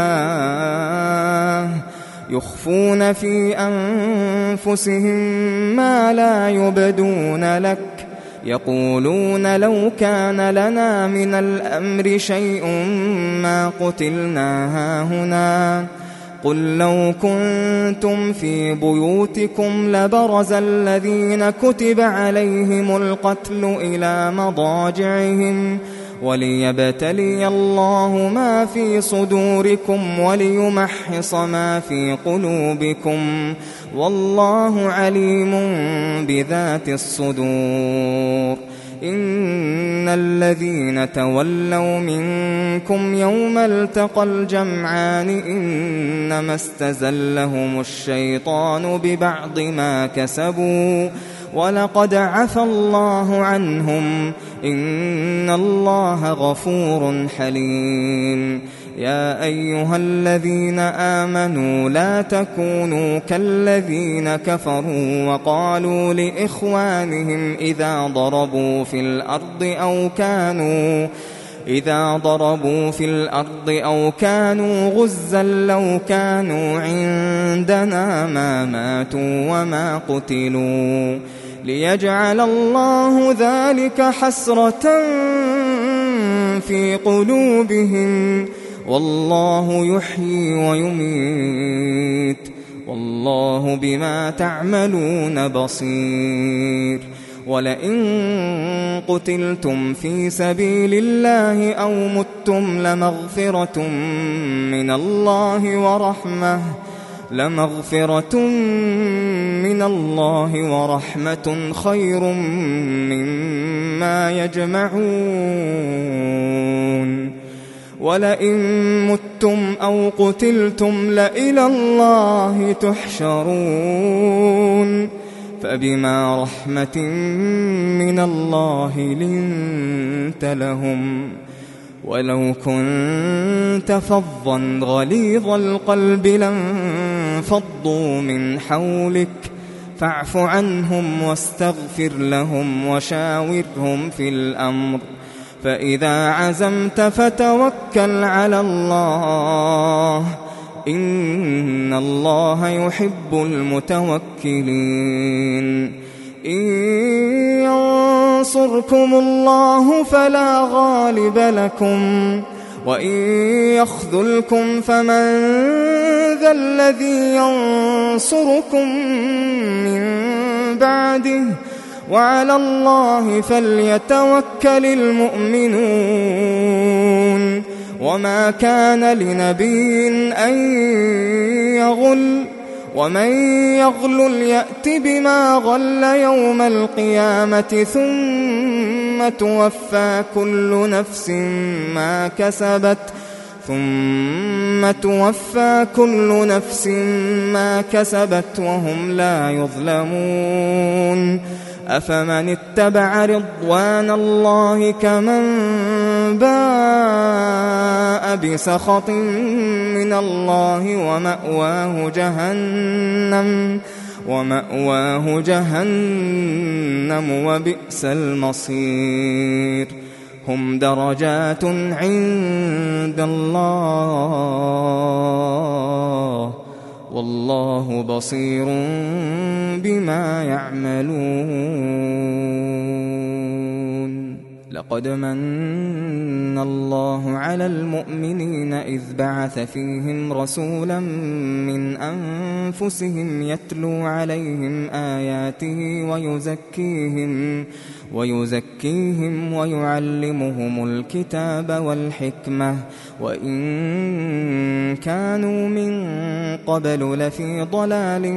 B: لله يخفون في أنفسهم ما لا يبدون لك يقولون لو كان لنا من الأمر شيء ما قتلنا هاهنا قل لو كنتم في بيوتكم لبرز الذين كتب عليهم القتل إلى مضاجعهم وليبتلي الله ما في صدوركم وليمحص ما في قلوبكم والله عليم بذات الصدور. إن الذين تولوا منكم يوم التقى الجمعان إنما استزلهم الشيطان ببعض ما كسبوا ولقد عفى الله عنهم إن الله غفور حليم. يا أيها الذين آمنوا لا تكونوا كالذين كفروا وقالوا لإخوانهم إذا ضربوا في الأرض أو كانوا إذا ضربوا في الأرض أو كانوا غزا لو كانوا عندنا ما ماتوا وما قتلوا ليجعل الله ذلك حسرة في قلوبهم والله يحيي ويميت والله بما تعملون بصير. ولئن قتلتم في سبيل الله أو متم لمغفرة من الله ورحمة لمغفرة من الله ورحمة خير مما يجمعون. ولئن متم أو قتلتم لإلى الله تحشرون فبما رحمة من الله لنت لهم ولو كنت فظا غليظ القلب لانفضوا من حولك فاعف عنهم واستغفر لهم وشاورهم في الأمر فإذا عزمت فتوكل على الله إن الله يحب المتوكلين إن ينصركم الله فلا غالب لكم وإن يخذلكم فمن ذا الذي ينصركم من بعده وعلى الله فليتوكل المؤمنون وما كان لنبي أن يغل ومن يغل يأت بما غل يوم القيامة ثم توفى كل نفس ما كسبت ثم توفى كل نفس ما كسبت وهم لا يظلمون أفمن اتبع رضوان الله كمن باء بسخط من الله ومأواه جهنم ومأواه جهنم وبئس المصير هم درجات عند الله والله بصير بما يعملون لقد من الله على المؤمنين إذ بعث فيهم رسولا من أنفسهم يتلو عليهم آياته ويزكيهم ويزكيهم ويعلمهم الكتاب والحكمة وإن كانوا من قبل لفي ضلال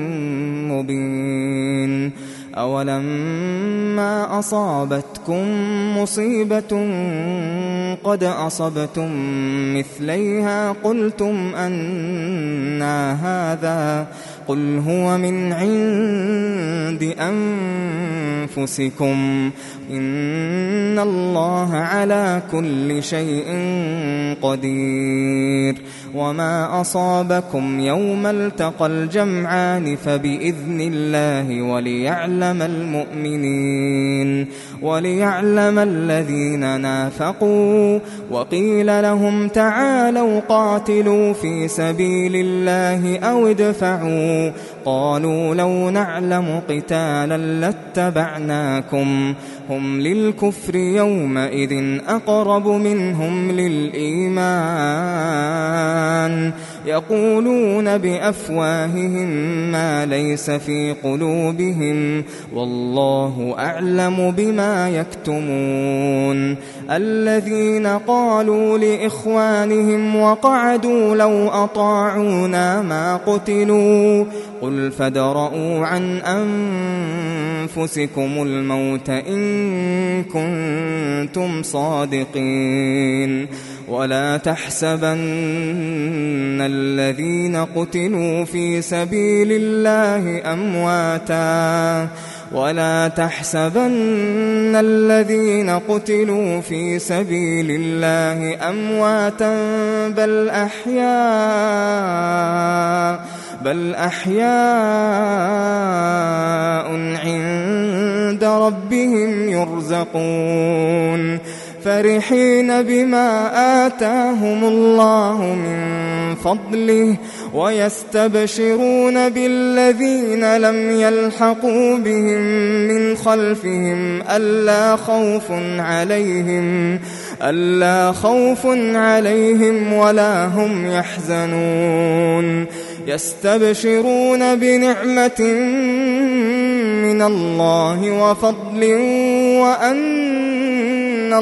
B: مبين أولما أصابتكم مصيبة قد أصبتم مثليها قلتم أنى هذا قل هو من عند أنفسكم إن الله على كل شيء قدير وما أصابكم يوم التقى الجمعان فبإذن الله وليعلم المؤمنين وليعلم الذين نافقوا وقيل لهم تعالوا قاتلوا في سبيل الله أو ادفعوا قالوا لو نعلم قتالا لاتبعناكم هم للكفر يومئذ أقرب منهم للإيمان يقولون بأفواههم ما ليس في قلوبهم والله أعلم بما يكتمون الذين قالوا لإخوانهم وقعدوا لو أطاعونا ما قتلوا قل فادرءوا عن أنفسكم الموت إن كنتم صادقين ولا تحسبن الذين قتلوا في سبيل الله أمواتا ولا تحسبن الذين قتلوا في سبيل الله أمواتا بل أحياء بل أحياء عند ربهم يرزقون فرحين بما آتاهم الله من فضله ويستبشرون بالذين لم يلحقوا بهم من خلفهم ألا خوف عليهم ألا خوف عليهم ولا هم يحزنون يستبشرون بنعمة من الله وفضل وأن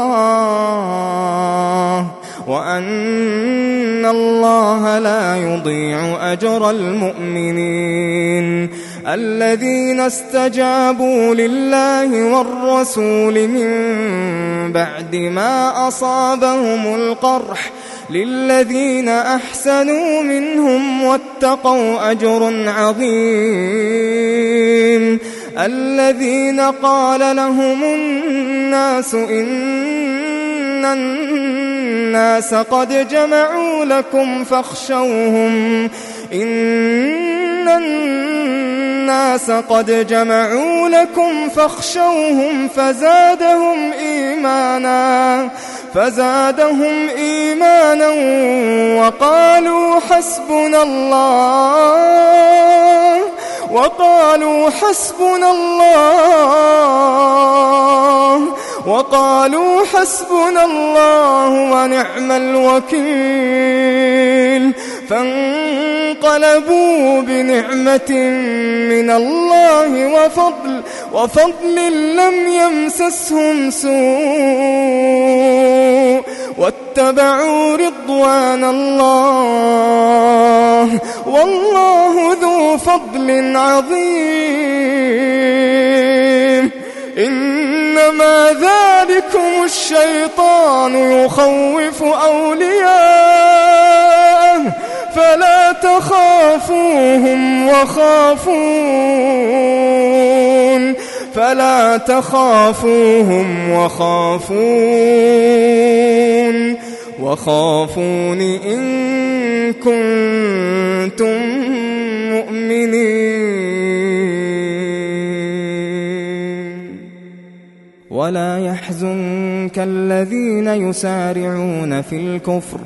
B: الله وأن الله لا يضيع أجر المؤمنين الذين استجابوا لله والرسول من بعد ما أصابهم القرح للذين أحسنوا منهم واتقوا أجر عظيم الذين قال لهم الناس إن الناس قد جمعوا لكم فاخشوهم إن الناس قد جمعوا لكم فاخشوهم فزادهم إيمانا فزادهم إيمانا وقالوا حسبنا الله وقالوا حسبنا الله وقالوا حسبنا الله ونعم الوكيل فانقلبوا بنعمة من الله وفضل وفضل لم يمسسهم سوء واتبعوا رضوان الله والله ذو فضل عظيم. إنما ذلكم الشيطان يخوف أولياءه فلا تخافوهم وخافون فلا تخافوهم وخافون وخافون إن كنتم مؤمنين. ولا يحزنك الذين يسارعون في الكفر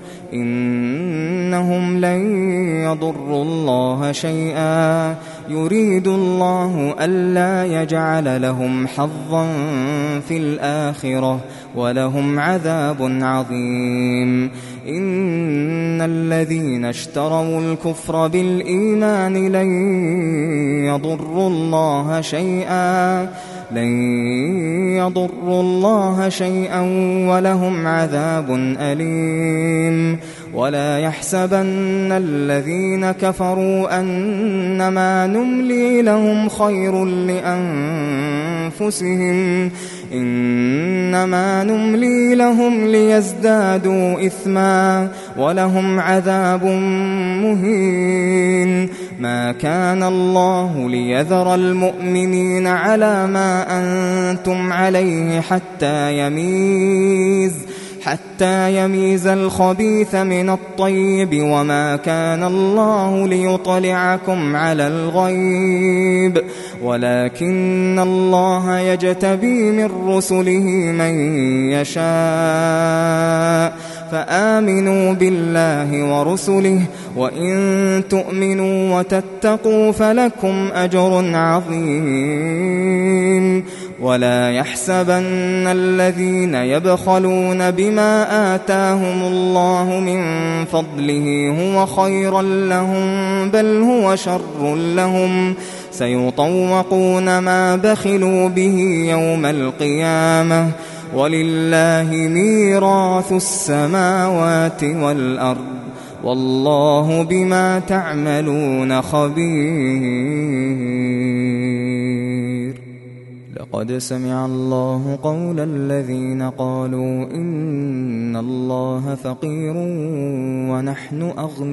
B: إنهم لن يضروا الله شيئا يريد الله ألا يجعل لهم حظا في الآخرة ولهم عذاب عظيم. إن الذين اشتروا الكفر بالإيمان لن يضروا الله شيئا لن يضروا الله شيئا ولهم عذاب أليم. ولا يحسبن الذين كفروا أنما نملي لهم خير لأنفسهم إنما نملي لهم ليزدادوا إثما ولهم عذاب مهين. ما كان الله ليذر المؤمنين على ما أنتم عليه حتى يميز حتى يميز الخبيث من الطيب وما كان الله ليطلعكم على الغيب ولكن الله يجتبي من رسله من يشاء فآمنوا بالله ورسله وإن تؤمنوا وتتقوا فلكم أجر عظيم. ولا يحسبن الذين يبخلون بما آتاهم الله من فضله هو خيرا لهم بل هو شر لهم سيطوقون ما بخلوا به يوم القيامة ولله ميراث السماوات والأرض والله بما تعملون خبير. لقد سمع الله قول الذين قالوا إن الله فقير ونحن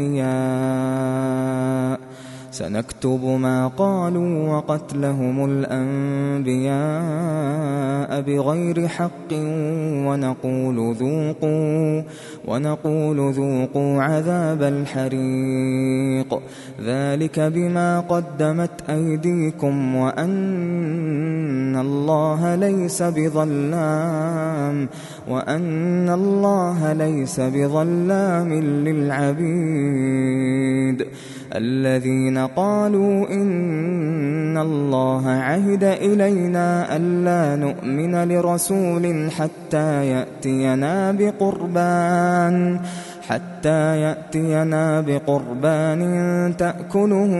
B: أغنياء سنكتب ما قالوا وقتلهم الأنبياء بغير حق ونقول ذوقوا ونقول ذوقوا عذاب الحريق ذلك بما قدمت أيديكم وأن الله ليس بظلام وأن الله ليس بظلام للعبيد. الذين قالوا إن الله عهد إلينا ألا نؤمن لرسول حتى يأتينا بقربان حتى يأتينا بقربان تأكله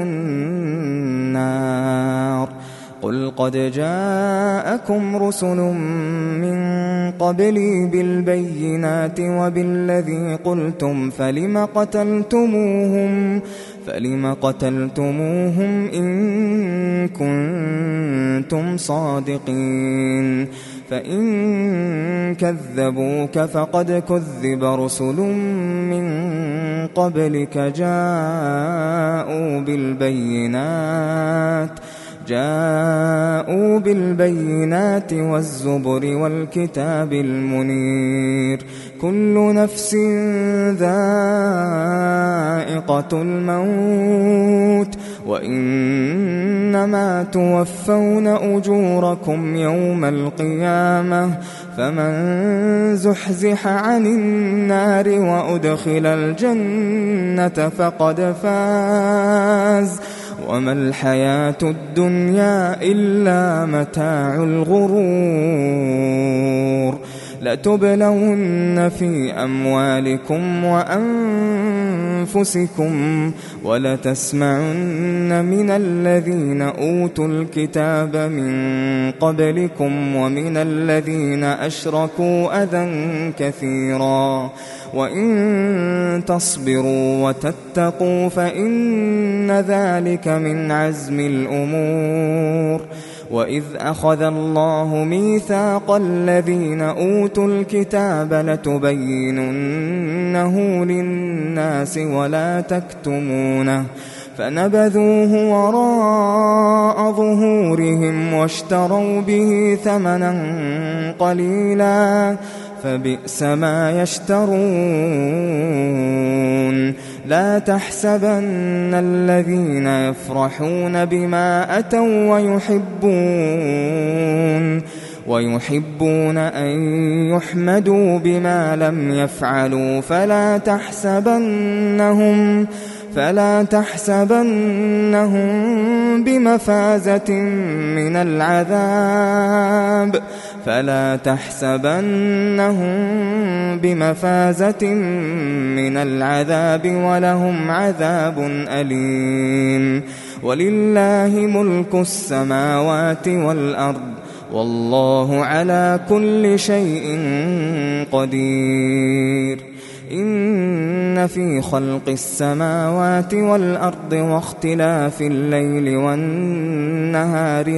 B: النار قل قد جاءكم رسل من قبلي بالبينات وبالذي قلتم فلم قتلتموهم فلم قتلتموهم إن كنتم صادقين فإن كذبوك فقد كذب رسل من قبلك جاءوا بالبينات جاءوا بالبينات والزبر والكتاب المنير كل نفس ذائقة الموت وإن إنما توفون أجوركم يوم القيامة فمن زحزح عن النار وأدخل الجنة فقد فاز وما الحياة الدنيا إلا متاع الغرور لتبلون في أموالكم وأنفسكم ولتسمعن من الذين أوتوا الكتاب من قبلكم ومن الذين أشركوا أذى كثيرا وإن تصبروا وتتقوا فإن ذلك من عزم الأمور وإذ أخذ الله ميثاق الذين أوتوا الكتاب لتبيننه للناس ولا تكتمونه فنبذوه وراء ظهورهم واشتروا به ثمنا قليلا فبئس ما يشترون لا تحسبن الذين يفرحون بما أتوا ويحبون ويحبون أن يحمدوا بما لم يفعلوا فلا تحسبنهم فلا تحسبنهم بمفازة من العذاب فلا تحسبنهم بمفازة من العذاب ولهم عذاب أليم ولله ملك السماوات والأرض والله على كل شيء قدير إن في خلق السماوات والأرض واختلاف الليل والنهار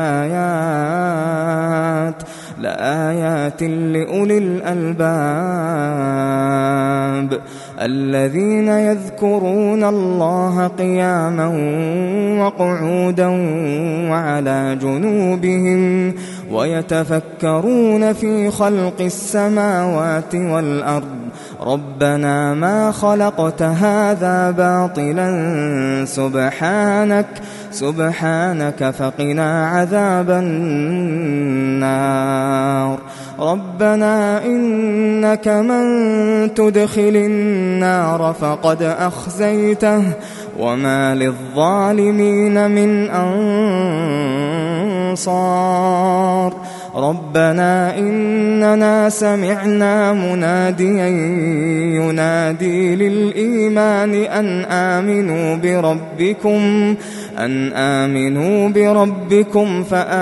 B: لآيات لآيات لأولي الألباب الذين يذكرون الله قياما وقعودا وعلى جنوبهم ويتفكرون في خلق السماوات والأرض ربنا ما خلقت هذا باطلا سبحانك سبحانك فقنا عذاب النار ربنا إنك من تدخل النار فقد أخزيته وما للظالمين من أنصار ربنا إننا سمعنا مناديا ينادي للإيمان أن آمنوا بربكم أن آمنوا بربكم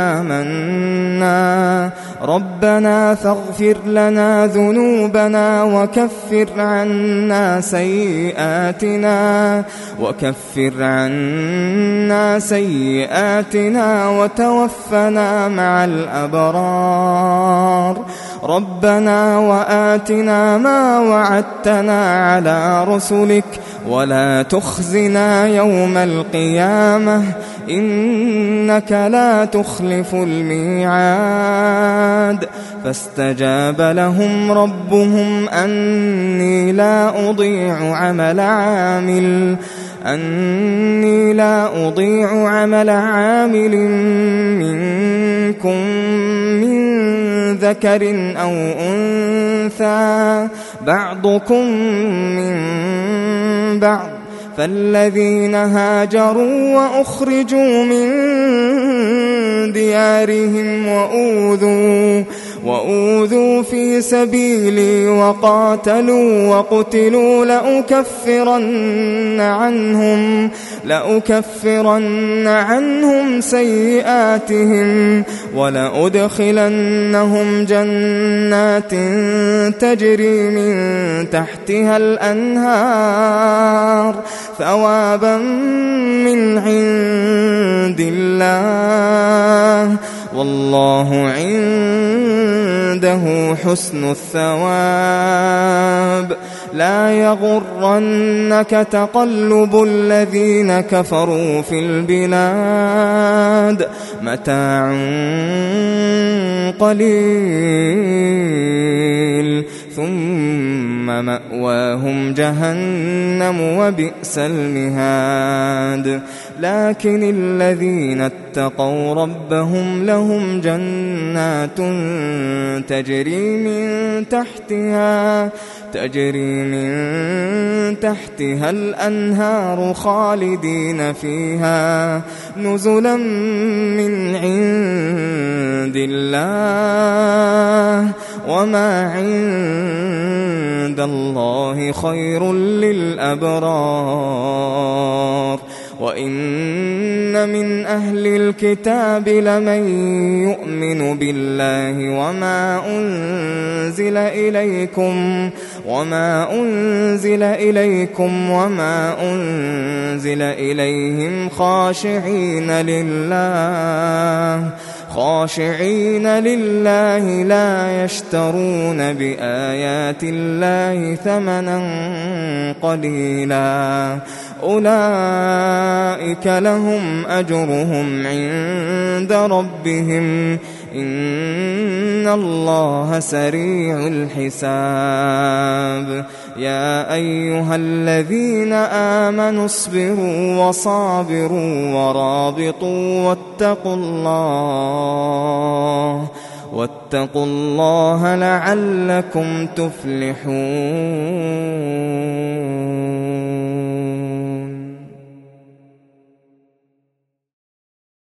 B: فآمنا ربنا فاغفر لنا ذنوبنا وكفر عنا سيئاتنا وكفر عنا سيئاتنا وتوفنا مع الأبرار ربنا وآتنا ما وعدتنا على رسلك ولا تخزنا يوم القيامة إنك لا تخلف الميعاد فاستجاب لهم ربهم أني لا أضيع عمل عامل أني لا أضيع عمل عامل منكم من ذكر أو أنثى بعضكم من بعض فالذين هاجروا وأخرجوا من ديارهم وأوذوا وأوذوا في سبيلي وقاتلوا وقتلوا لأكفرن عنهم لأكفرن عنهم سيئاتهم ولأدخلنهم جنات تجري من تحتها الأنهار ثوابا من عند الله والله عنده حسن الثواب لا يغرنك تقلب الذين كفروا في البلاد متاع قليل ثم ثم مأواهم جهنم وبئس المهاد لكن الذين اتقوا ربهم لهم جنات تجري من تحتها تجري من تحتها الأنهار خالدين فيها نزلا من عند الله وما عند الله خير للأبرار وإن من أهل الكتاب لمن يؤمن بالله وما أنزل إليكم وما أنزل إليكم وما أنزل إليهم خاشعين لله خاشعين لله لا يشترون بآيات الله ثمنا قليلا أولئك لهم أجرهم عند ربهم إن الله سريع الحساب يا أيها الذين آمنوا اصبروا وصابروا ورابطوا واتقوا الله واتقوا الله لعلكم تفلحون.